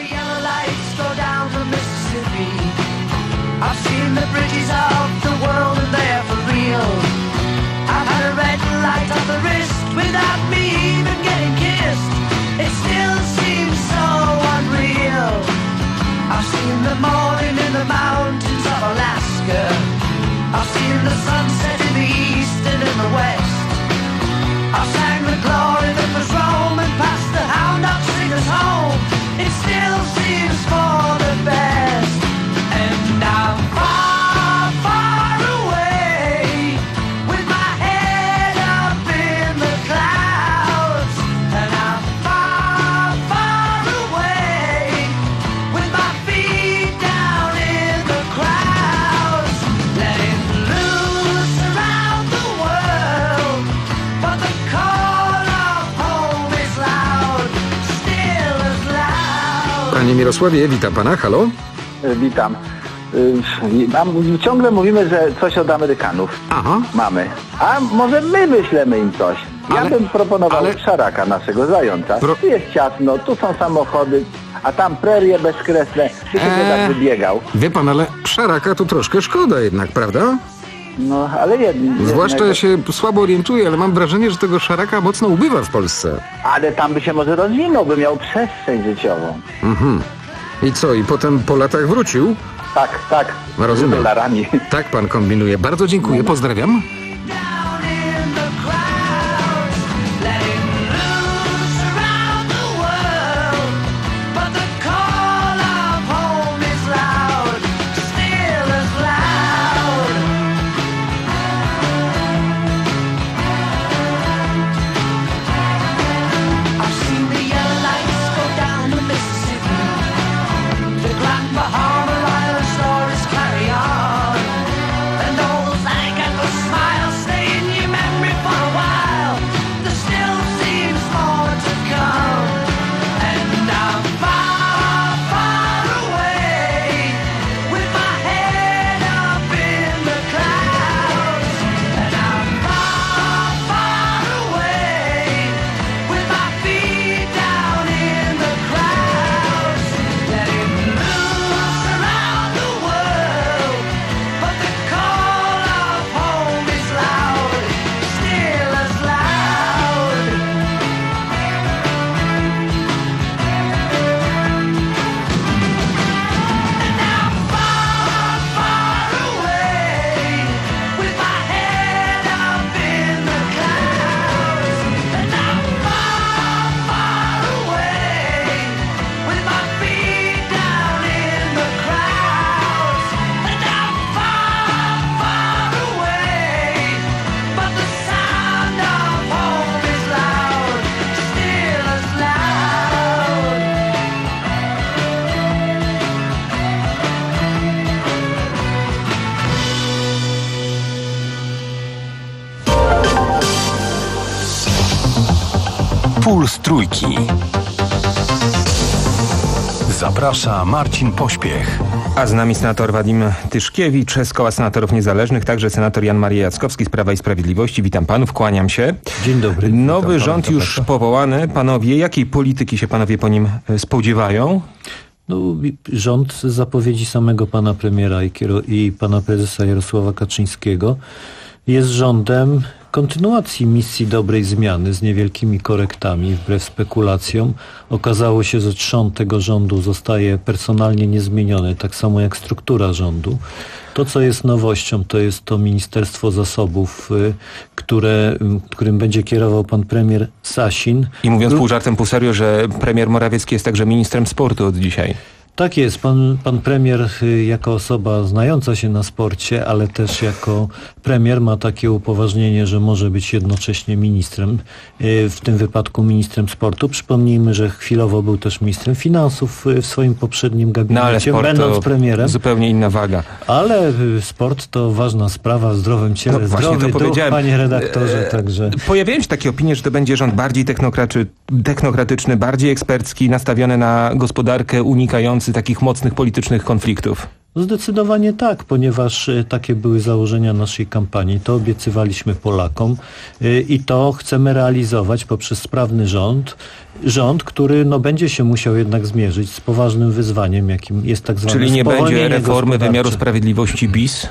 I've seen the sunset in the east and in the west. I sang the glory that was Rome and passed the hound dog singers home. It still seems for the best. And I'm far, far away with my head up in the clouds. And I'm far, far away with my feet down in the crowds. Letting loose around the world, but the call of home is loud, still as loud. Panie Mirosławie, witam pana. Halo? Witam. Mam, ciągle mówimy, że coś od Amerykanów Aha. mamy. A może my wyślemy im coś? Ja Ale- bym proponował ale- szaraka naszego zająca. Pro- Tu jest ciasno, tu są samochody, a tam prerie bezkresne. By się nie Eee. tak wybiegał. Wie pan, ale szaraka to troszkę szkoda jednak, prawda? No, ale jedni. Zwłaszcza jednego- ja się słabo orientuję, ale mam wrażenie, że tego szaraka mocno ubywa w Polsce. Ale tam by się może rozwinął, by miał przestrzeń życiową. Mhm. I co, i potem po latach wrócił? Tak, tak. Rozumiem. Z dolarami. Tak pan kombinuje. Bardzo dziękuję, pozdrawiam. But the call of home is loud, still as loud. I've seen the yellow lights go down the Mississippi. The Grand Bahama Island stories carry on. And old Zank and the smile Puls Trójki. Zaprasza Marcin Pośpiech. A z nami senator Wadim Tyszkiewicz z Koła Senatorów Niezależnych, także senator Jan Maria Jackowski z Prawa i Sprawiedliwości. Witam panów, kłaniam się. Dzień dobry. Nowy Witam rząd pana, już zapraszam. powołany. Panowie, jakiej polityki się panowie po nim spodziewają? No, rząd z zapowiedzi samego pana premiera i, kiero- i pana prezesa Jarosława Kaczyńskiego jest rządem kontynuacji misji dobrej zmiany z niewielkimi korektami wbrew spekulacjom. Okazało się, że trzon tego rządu zostaje personalnie niezmieniony, tak samo jak struktura rządu. To, co jest nowością, to jest to Ministerstwo Zasobów, y, które, y, którym będzie kierował pan premier Sasin. I mówiąc Lub- pół żartem, pół serio, że premier Morawiecki jest także ministrem sportu od dzisiaj. Tak jest. Pan, pan premier y, jako osoba znająca się na sporcie, ale też jako premier ma takie upoważnienie, że może być jednocześnie ministrem, y, w tym wypadku ministrem sportu. Przypomnijmy, że chwilowo był też ministrem finansów y, w swoim poprzednim No ale gabinecie, sport będąc to premierem. zupełnie inna waga. Ale y, sport to ważna sprawa w zdrowym ciele, No właśnie zdrowy to duch, powiedziałem. panie redaktorze, także... Pojawiają się takie opinie, że to będzie rząd bardziej technokraczy, technokratyczny, bardziej ekspercki, nastawiony na gospodarkę, unikający takich mocnych politycznych konfliktów. Zdecydowanie tak, ponieważ y, takie były założenia naszej kampanii. To obiecywaliśmy Polakom y, i to chcemy realizować poprzez sprawny rząd. Rząd, który no, będzie się musiał jednak zmierzyć z poważnym wyzwaniem, jakim jest tak zwane Czyli nie będzie spowolnienie reformy wymiaru gospodarcze. sprawiedliwości bis?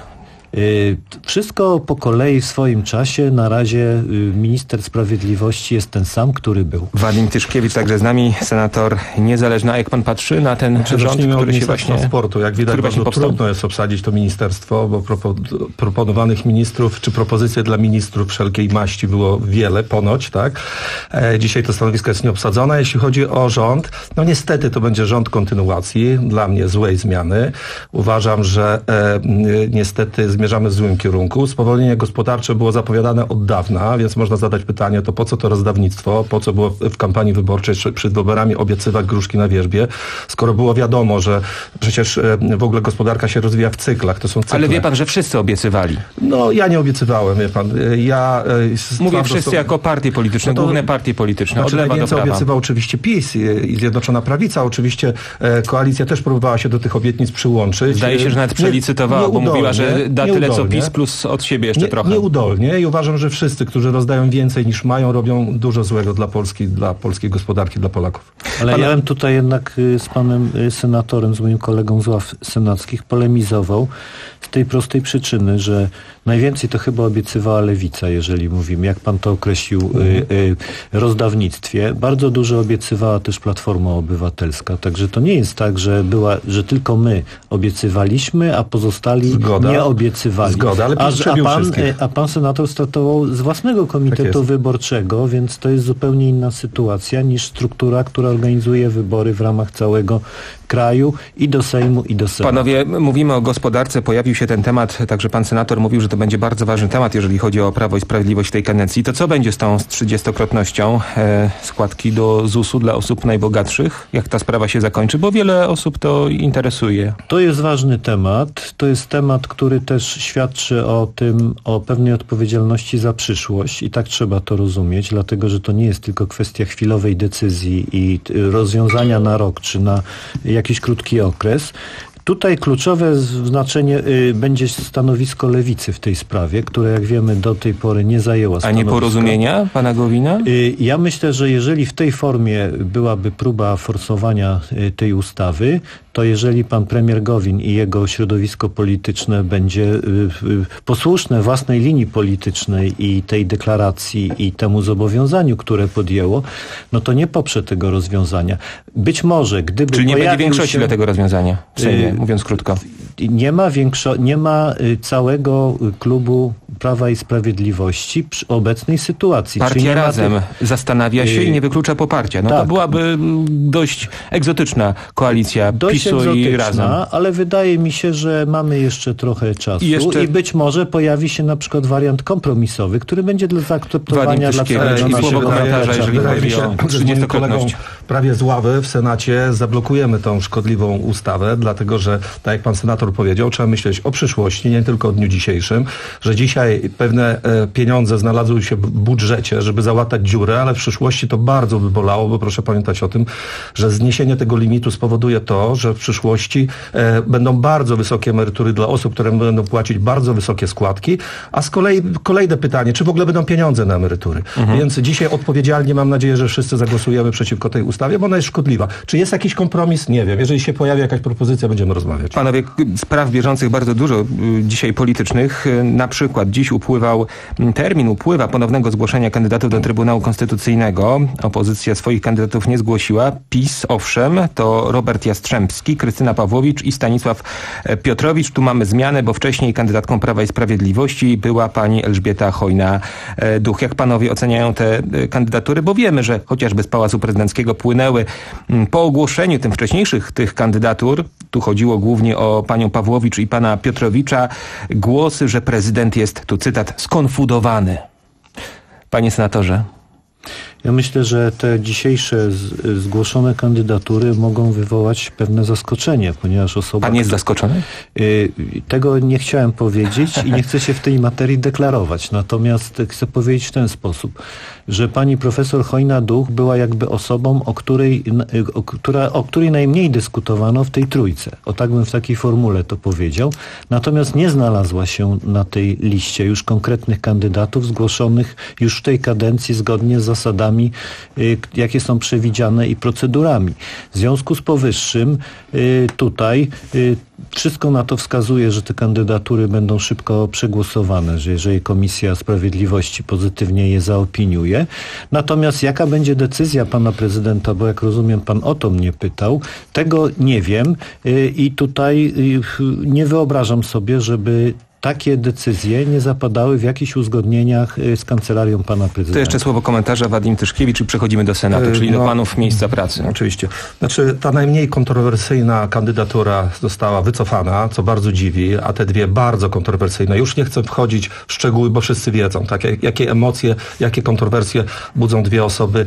Y, t- Wszystko po kolei w swoim czasie. Na razie y, minister sprawiedliwości jest ten sam, który był. Wadim Tyszkiewicz także z nami, senator niezależny. A jak pan patrzy na ten Znaczy, rząd, zacznijmy od który się Ministerstwa właśnie... Sportu. Jak widać, który właśnie bardzo powstał? trudno jest obsadzić to ministerstwo, bo propo, proponowanych ministrów, czy propozycje dla ministrów wszelkiej maści było wiele, ponoć, tak? E, dzisiaj to stanowisko jest nieobsadzone. Jeśli chodzi o rząd, no niestety to będzie rząd kontynuacji, dla mnie złej zmiany. Uważam, że e, m, niestety zmierzamy w złym kierunku. Spowolnienie gospodarcze było zapowiadane od dawna, więc można zadać pytanie, to po co to rozdawnictwo, po co było w kampanii wyborczej czy przed wyborami obiecywać gruszki na wierzbie, skoro było wiadomo, że przecież e, w ogóle gospodarka się rozwija w cyklach, to są cykle. Ale wie pan, że wszyscy obiecywali. No ja nie obiecywałem, wie pan. E, Ja e, Mówię twardo wszyscy sobie- jako partie polityczne, No to- główne partie polityczne, no, od lewa do najwięcej prawa. obiecywał oczywiście PiS i, i Zjednoczona Prawica. Oczywiście e, koalicja też próbowała się do tych obietnic przyłączyć. Zdaje się, że nawet Nie- przelicytowała, bo mówiła, że nieudolnie, da tyle co nieudolnie. PiS plus od siebie jeszcze Nie, trochę. Nieudolnie i uważam, że wszyscy, którzy rozdają więcej niż mają, robią dużo złego dla Polski, dla polskiej gospodarki, dla Polaków. Ale Pana- ja bym tutaj jednak y, z panem y, senatorem, z moim kolegą z ław senackich polemizował z tej prostej przyczyny, że najwięcej to chyba obiecywała lewica, jeżeli mówimy, jak pan to określił, y, y, rozdawnictwie. Bardzo dużo obiecywała też Platforma Obywatelska. Także to nie jest tak, że była, że tylko my obiecywaliśmy, a pozostali Zgoda. nie obiecywali. Zgoda, ale PiS a, a, przebił pan, wszystkich. y, a pan senator startował z własnego komitetu jest. wyborczego, więc to jest zupełnie inna sytuacja niż struktura, która organizuje wybory w ramach całego kraju i do Sejmu, i do Senatu. Panowie, mówimy o gospodarce, pojawił się ten temat, także pan senator mówił, że to będzie bardzo ważny temat, jeżeli chodzi o Prawo i Sprawiedliwość w tej kadencji. To co będzie z tą trzydziestokrotnością e, składki do zusu dla osób najbogatszych? Jak ta sprawa się zakończy? Bo wiele osób to interesuje. To jest ważny temat. To jest temat, który też świadczy o tym, o pewnej odpowiedzialności za przyszłość i tak trzeba to rozumieć, dlatego że to nie jest tylko kwestia chwilowej decyzji i y, rozwiązania na rok czy na jakiś krótki okres. Tutaj kluczowe znaczenie y, będzie stanowisko lewicy w tej sprawie, które jak wiemy do tej pory nie zajęła A stanowiska. nie porozumienia pana Gowina? Y, Ja myślę, że jeżeli w tej formie byłaby próba forsowania y, tej ustawy, to jeżeli pan premier Gowin i jego środowisko polityczne będzie y, y, posłuszne własnej linii politycznej i tej deklaracji i temu zobowiązaniu, które podjęło, no to nie poprze tego rozwiązania. Być może, gdyby Czyli nie będzie pojawił większości się, dla tego rozwiązania w Sejmie, y, mówiąc krótko. nie ma, większo- nie ma y, całego y, klubu Prawa i Sprawiedliwości przy obecnej sytuacji. Czyli Partia nie ma Razem tych- zastanawia się y, i nie wyklucza poparcia. No to tak. byłaby mm, dość egzotyczna koalicja Dość PiSu i egzotyczna, Razem. ale wydaje mi się, że mamy jeszcze trochę czasu I i, jeszcze- być może pojawi się na przykład wariant kompromisowy, który będzie dla zaakceptowania dla Tyszkiewicz całego i naszego słowo komentarza, narodu. jeżeli Wydaje mi chodzi się, o że z moim kolegą trzydziestokrotność. prawie z ławy w Senacie zablokujemy tą szkodliwą ustawę, dlatego że, tak jak pan senator powiedział, trzeba myśleć o przyszłości, nie tylko o dniu dzisiejszym, że dzisiaj dzisiaj pewne e, pieniądze znalazły się w budżecie, żeby załatać dziurę, ale w przyszłości to bardzo by bolało, bo proszę pamiętać o tym, że zniesienie tego limitu spowoduje to, że w przyszłości e, będą bardzo wysokie emerytury dla osób, które będą płacić bardzo wysokie składki, a z kolei kolejne pytanie, czy w ogóle będą pieniądze na emerytury. Mhm. Więc dzisiaj odpowiedzialnie mam nadzieję, że wszyscy zagłosujemy przeciwko tej ustawie, bo ona jest szkodliwa. Czy jest jakiś kompromis? Nie wiem. Jeżeli się pojawi jakaś propozycja, będziemy rozmawiać. Panowie, spraw bieżących bardzo dużo dzisiaj politycznych. Na przykład dziś upływał termin, upływa ponownego zgłoszenia kandydatów do Trybunału Konstytucyjnego. Opozycja swoich kandydatów nie zgłosiła. PiS, owszem, to Robert Jastrzębski, Krystyna Pawłowicz i Stanisław Piotrowicz. Tu mamy zmianę, bo wcześniej kandydatką Prawa i Sprawiedliwości była pani Elżbieta Chojna-Duch. Jak panowie oceniają te kandydatury? Bo wiemy, że chociażby z Pałacu Prezydenckiego płynęły po ogłoszeniu tym wcześniejszych tych kandydatur, tu chodziło głównie o panią Pawłowicz i pana Piotrowicza, głosy, że prezydent jest, tu cytat, skonfudowany. Panie senatorze. Ja myślę, że te dzisiejsze z, zgłoszone kandydatury mogą wywołać pewne zaskoczenie, ponieważ osoba... Pan jest zaskoczony? Y, tego nie chciałem powiedzieć i nie chcę się w tej materii deklarować. Natomiast chcę powiedzieć w ten sposób, że pani profesor Chojna-Duch była jakby osobą, o której, o, która, o której najmniej dyskutowano w tej trójce. O tak bym w takiej formule to powiedział. Natomiast nie znalazła się na tej liście już konkretnych kandydatów zgłoszonych już w tej kadencji zgodnie z zasadami, jakie są przewidziane i procedurami. W związku z powyższym tutaj wszystko na to wskazuje, że te kandydatury będą szybko przegłosowane, że jeżeli Komisja Sprawiedliwości pozytywnie je zaopiniuje. Natomiast jaka będzie decyzja pana prezydenta, bo jak rozumiem pan o to mnie pytał, tego nie wiem i tutaj nie wyobrażam sobie, żeby takie decyzje nie zapadały w jakichś uzgodnieniach z kancelarią pana prezydenta. To jeszcze słowo komentarza Wadim Tyszkiewicz i przechodzimy do Senatu, czyli no, do panów miejsca pracy. Oczywiście. Znaczy ta najmniej kontrowersyjna kandydatura została wycofana, co bardzo dziwi, a te dwie bardzo kontrowersyjne. Już nie chcę wchodzić w szczegóły, bo wszyscy wiedzą, tak, jakie emocje, jakie kontrowersje budzą dwie osoby,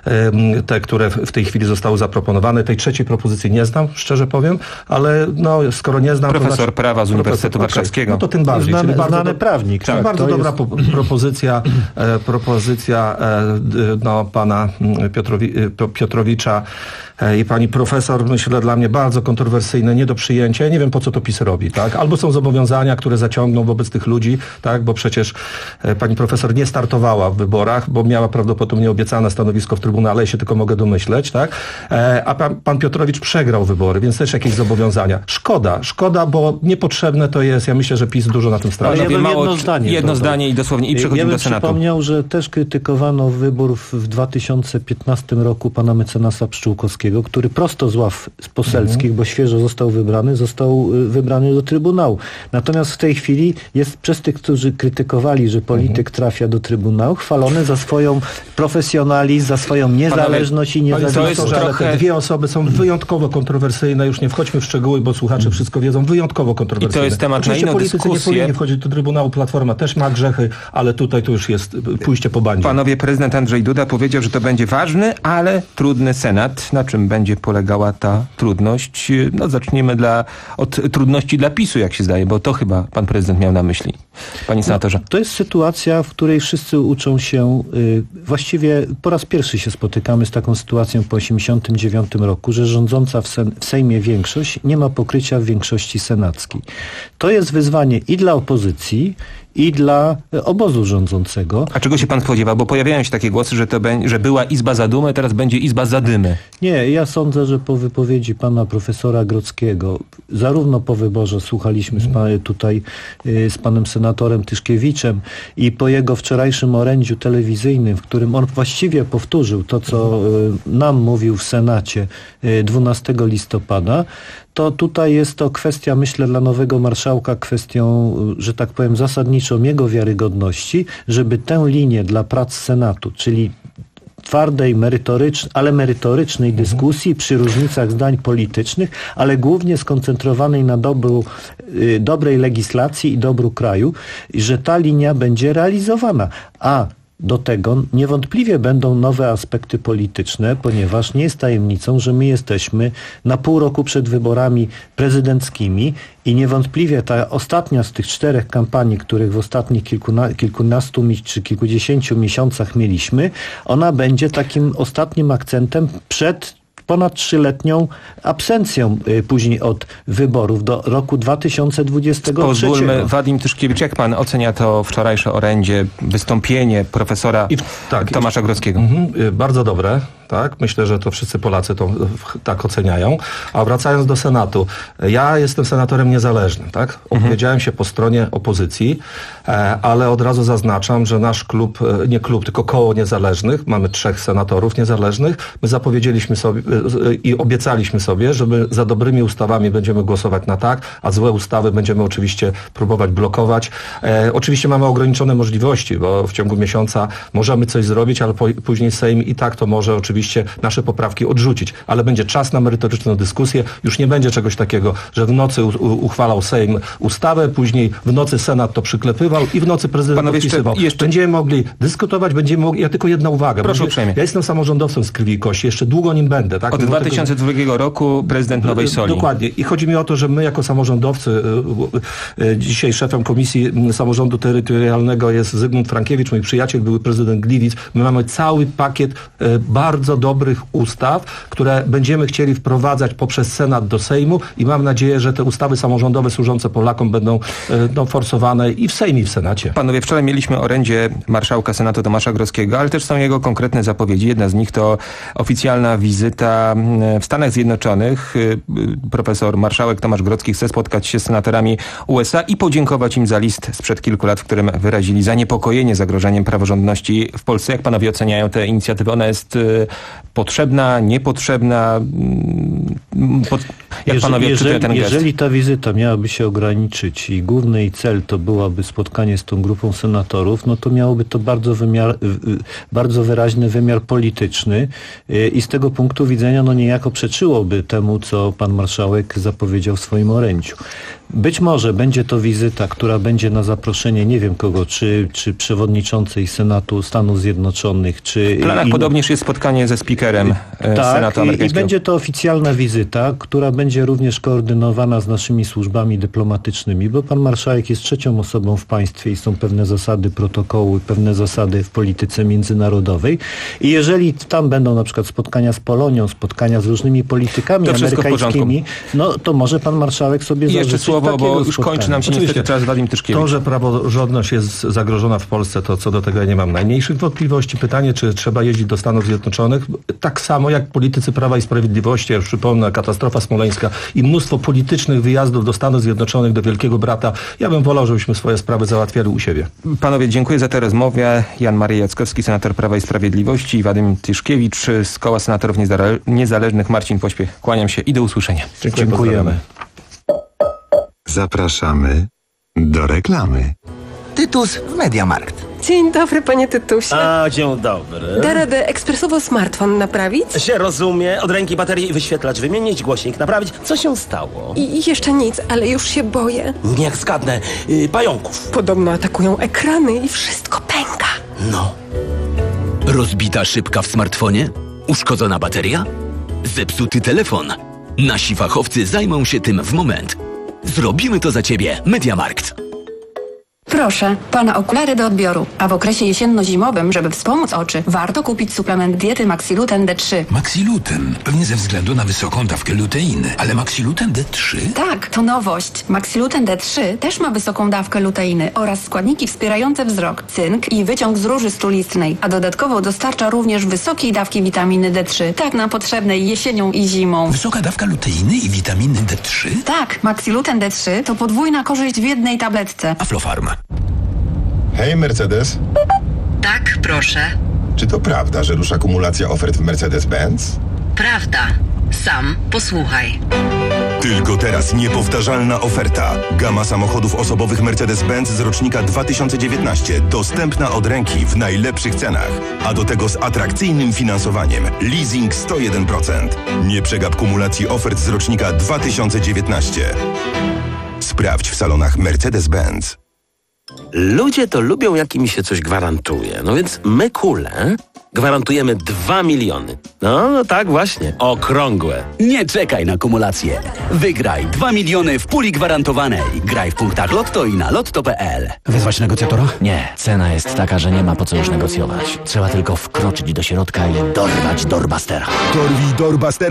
te, które w tej chwili zostały zaproponowane. Tej trzeciej propozycji nie znam, szczerze powiem, ale no, skoro nie znam... Profesor to znaczy, prawa z Uniwersytetu profesor, Warszawskiego. Okay. No to tym bardziej. Znany, czyli bardzo znany do, prawnik. Tak, tak, bardzo dobra jest... po, propozycja, e, propozycja e, no, pana Piotrowi, Piotrowicza e, i pani profesor, myślę, dla mnie bardzo kontrowersyjne, nie do przyjęcia. Ja nie wiem, po co to PiS robi, tak? Albo są zobowiązania, które zaciągną wobec tych ludzi, tak? Bo przecież e, pani profesor nie startowała w wyborach, bo miała prawdopodobnie obiecane stanowisko w Trybunale, ja się tylko mogę domyśleć, tak? E, a pan, pan Piotrowicz przegrał wybory, więc też jakieś zobowiązania. Szkoda, szkoda, bo niepotrzebne to jest. Ja myślę, że PiS dużo na tym straci. Ale ja mało, jedno zdanie. Jedno to, zdanie i dosłownie i przechodzimy ja do Senatu. Ja przypomniał, że też krytykowano wybór w, w dwa tysiące piętnastym roku pana mecenasa Pszczółkowskiego, który prosto z ław poselskich, mm. bo świeżo został wybrany, został wybrany do Trybunału. Natomiast w tej chwili jest przez tych, którzy krytykowali, że polityk mm. trafia do Trybunału, chwalony za swoją profesjonalizm, za swoją niezależność Panowie, i niezawisłość. To trochę... Te dwie osoby są wyjątkowo kontrowersyjne. Już nie wchodźmy w szczegóły, bo słuchacze wszystko wiedzą. Wyjątkowo kontrowersyjne. I to jest temat Oczywiście na inną politycy dyskusję. nie powinni wchodzić do Trybunału. Platforma też ma grzechy, ale tutaj to już jest pójście po bandzie. Panowie, prezydent Andrzej Duda powiedział, że to będzie ważny, ale trudny Senat. Na czym będzie polegała ta trudność? No zacznijmy dla, od trudności dla PiSu, jak się zdaje, bo to chyba pan prezydent miał na myśli. Panie senatorze. No, to jest sytuacja, w której wszyscy uczą się, y, właściwie po raz pierwszy się spotykamy z taką sytuacją po osiemdziesiątym dziewiątym roku, że rządząca w, sen, w Sejmie większość nie ma pokrycia w większości senackiej. To jest wyzwanie i dla opozycji, i dla obozu rządzącego. A czego się pan spodziewa? Bo pojawiają się takie głosy, że to be, że była Izba Zadumy, teraz będzie Izba Zadymy. Nie, ja sądzę, że po wypowiedzi pana profesora Grodzkiego, zarówno po wyborze słuchaliśmy z pan, tutaj y, z panem senatorem Tyszkiewiczem i po jego wczorajszym orędziu telewizyjnym, w którym on właściwie powtórzył to, co y, nam mówił w Senacie y, dwunastego listopada, to tutaj jest to kwestia, myślę, dla nowego marszałka kwestią, że tak powiem, zasadniczą jego wiarygodności, żeby tę linię dla prac Senatu, czyli twardej, merytorycznej, ale merytorycznej mhm. dyskusji przy różnicach zdań politycznych, ale głównie skoncentrowanej na dobru, y, dobrej legislacji i dobru kraju, i że ta linia będzie realizowana. A do tego niewątpliwie będą nowe aspekty polityczne, ponieważ nie jest tajemnicą, że my jesteśmy na pół roku przed wyborami prezydenckimi i niewątpliwie ta ostatnia z tych czterech kampanii, których w ostatnich kilkuna, kilkunastu mi, czy kilkudziesięciu miesiącach mieliśmy, ona będzie takim ostatnim akcentem przed ponad trzyletnią absencją y, później od wyborów do roku dwa tysiące dwudziestego trzeciego. Pozwólmy, Wadim Tyszkiewicz, jak pan ocenia to wczorajsze orędzie, wystąpienie profesora I, tak, Tomasza Grodzkiego? Mhm, bardzo dobre, tak? Myślę, że to wszyscy Polacy to tak oceniają. A wracając do Senatu, ja jestem senatorem niezależnym, tak? Opowiedziałem mhm. się po stronie opozycji, ale od razu zaznaczam, że nasz klub, nie klub, tylko koło niezależnych, mamy trzech senatorów niezależnych, my zapowiedzieliśmy sobie i obiecaliśmy sobie, że my za dobrymi ustawami będziemy głosować na tak, a złe ustawy będziemy oczywiście próbować blokować. E, oczywiście mamy ograniczone możliwości, bo w ciągu miesiąca możemy coś zrobić, ale po, później Sejm i tak to może oczywiście nasze poprawki odrzucić. Ale będzie czas na merytoryczną dyskusję. Już nie będzie czegoś takiego, że w nocy u, u, uchwalał Sejm ustawę, później w nocy Senat to przyklepywał i w nocy prezydent Panowie, podpisywał. Jeszcze, jeszcze... Będziemy mogli dyskutować, będziemy mogli... Ja tylko jedna uwaga. Proszę Będzie... uprzejmie. Ja jestem samorządowcem z krwi i kości. Jeszcze długo nim będę. Tak? Od dwa tysiące drugiego roku prezydent Nowej Soli. Dokładnie. I chodzi mi o to, że my jako samorządowcy, dzisiaj szefem Komisji Samorządu Terytorialnego jest Zygmunt Frankiewicz, mój przyjaciel, były prezydent Gliwic. My mamy cały pakiet bardzo dobrych ustaw, które będziemy chcieli wprowadzać poprzez Senat do Sejmu i mam nadzieję, że te ustawy samorządowe służące Polakom będą no, forsowane i w Sejmie, i w Senacie. Panowie, wczoraj mieliśmy orędzie marszałka Senatu Tomasza Grodzkiego, ale też są jego konkretne zapowiedzi. Jedna z nich to oficjalna wizyta w Stanach Zjednoczonych. Profesor marszałek Tomasz Grodzki chce spotkać się z senatorami U S A i podziękować im za list sprzed kilku lat, w którym wyrazili zaniepokojenie zagrożeniem praworządności w Polsce. Jak panowie oceniają tę inicjatywę? Ona jest potrzebna, niepotrzebna? Pod... Jak panowie jeżeli, ten gest? Jeżeli ta wizyta miałaby się ograniczyć i główny jej cel to byłaby spotkanie z tą grupą senatorów, no to miałoby to bardzo, wymiar, bardzo wyraźny wymiar polityczny i z tego punktu widzenia no niejako przeczyłoby temu, co pan marszałek zapowiedział w swoim orędziu. Być może będzie to wizyta, która będzie na zaproszenie nie wiem kogo, czy, czy przewodniczącej Senatu Stanów Zjednoczonych, czy... W planach in... podobnież jest spotkanie ze speakerem e, tak, Senatu amerykańskiego. I będzie to oficjalna wizyta, która będzie również koordynowana z naszymi służbami dyplomatycznymi, bo pan marszałek jest trzecią osobą w państwie i są pewne zasady protokołu, pewne zasady w polityce międzynarodowej. I jeżeli tam będą na przykład spotkania z Polonią, spotkania z różnymi politykami to amerykańskimi, no to może pan marszałek sobie zażyczyć słowo, bo już spotkania. Kończy nam się niestety czas. Wadim Tyszkiewicz. To, że praworządność jest zagrożona w Polsce, to co do tego ja nie mam najmniejszych wątpliwości. Pytanie, czy trzeba jeździć do Stanów Zjednoczonych, tak samo jak politycy Prawa i Sprawiedliwości, ja już przypomnę, katastrofa smoleńska i mnóstwo politycznych wyjazdów do Stanów Zjednoczonych, do Wielkiego Brata. Ja bym wolał, żebyśmy swoje sprawy załatwiali u siebie. Panowie, dziękuję za tę rozmowę. Jan Maria Jackowski, senator Prawa i Sprawiedliwości, i Wadim Tyszkiewicz z Koła Senatorów Niezależnych. Marcin Pośpiech. Kłaniam się i do usłyszenia. Dziękuję, dziękujemy. Zapraszamy do reklamy. Tytus w Mediamarkt. Dzień dobry, panie Tytusie. A, dzień dobry. Da radę ekspresowo smartfon naprawić? Się rozumie. Od ręki baterii wyświetlacz wymienić, głośnik naprawić. Co się stało? I, i jeszcze nic, ale już się boję. Niech zgadnę. Yy, pająków. Podobno atakują ekrany i wszystko pęka. No. Rozbita szybka w smartfonie? Uszkodzona bateria? Zepsuty telefon? Nasi fachowcy zajmą się tym w moment. Zrobimy to za ciebie. Mediamarkt. Proszę, pana okulary do odbioru. A w okresie jesienno-zimowym, żeby wspomóc oczy, warto kupić suplement diety Maxiluten D trzy. Maxiluten? Pewnie ze względu na wysoką dawkę luteiny. Ale Maxiluten D trzy? Tak, to nowość. Maxiluten D trzy też ma wysoką dawkę luteiny oraz składniki wspierające wzrok, cynk i wyciąg z róży strulistnej. A dodatkowo dostarcza również wysokiej dawki witaminy D trzy, tak nam potrzebnej jesienią i zimą. Wysoka dawka luteiny i witaminy D trzy? Tak, Maxiluten D trzy to podwójna korzyść w jednej tabletce. Aflofarm. Hej, Mercedes. Tak, proszę. Czy to prawda, że rusza kumulacja ofert w Mercedes-Benz? Prawda. Sam posłuchaj. Tylko teraz niepowtarzalna oferta. Gama samochodów osobowych Mercedes-Benz z rocznika dwa tysiące dziewiętnaście. Dostępna od ręki w najlepszych cenach. A do tego z atrakcyjnym finansowaniem. Leasing sto jeden procent. Nie przegap kumulacji ofert z rocznika dwa tysiące dziewiętnaście. Sprawdź w salonach Mercedes-Benz. Ludzie to lubią, jak im się coś gwarantuje. No więc my, kule, gwarantujemy dwa miliony. No, no tak właśnie, okrągłe. Nie czekaj na kumulację. Wygraj dwa miliony w puli gwarantowanej. Graj w punktach Lotto i na lotto kropka p l. Wezwać negocjatora? Nie, cena jest taka, że nie ma po co już negocjować. Trzeba tylko wkroczyć do środka i dorwać Doorbustera. Dorwij Doorbustera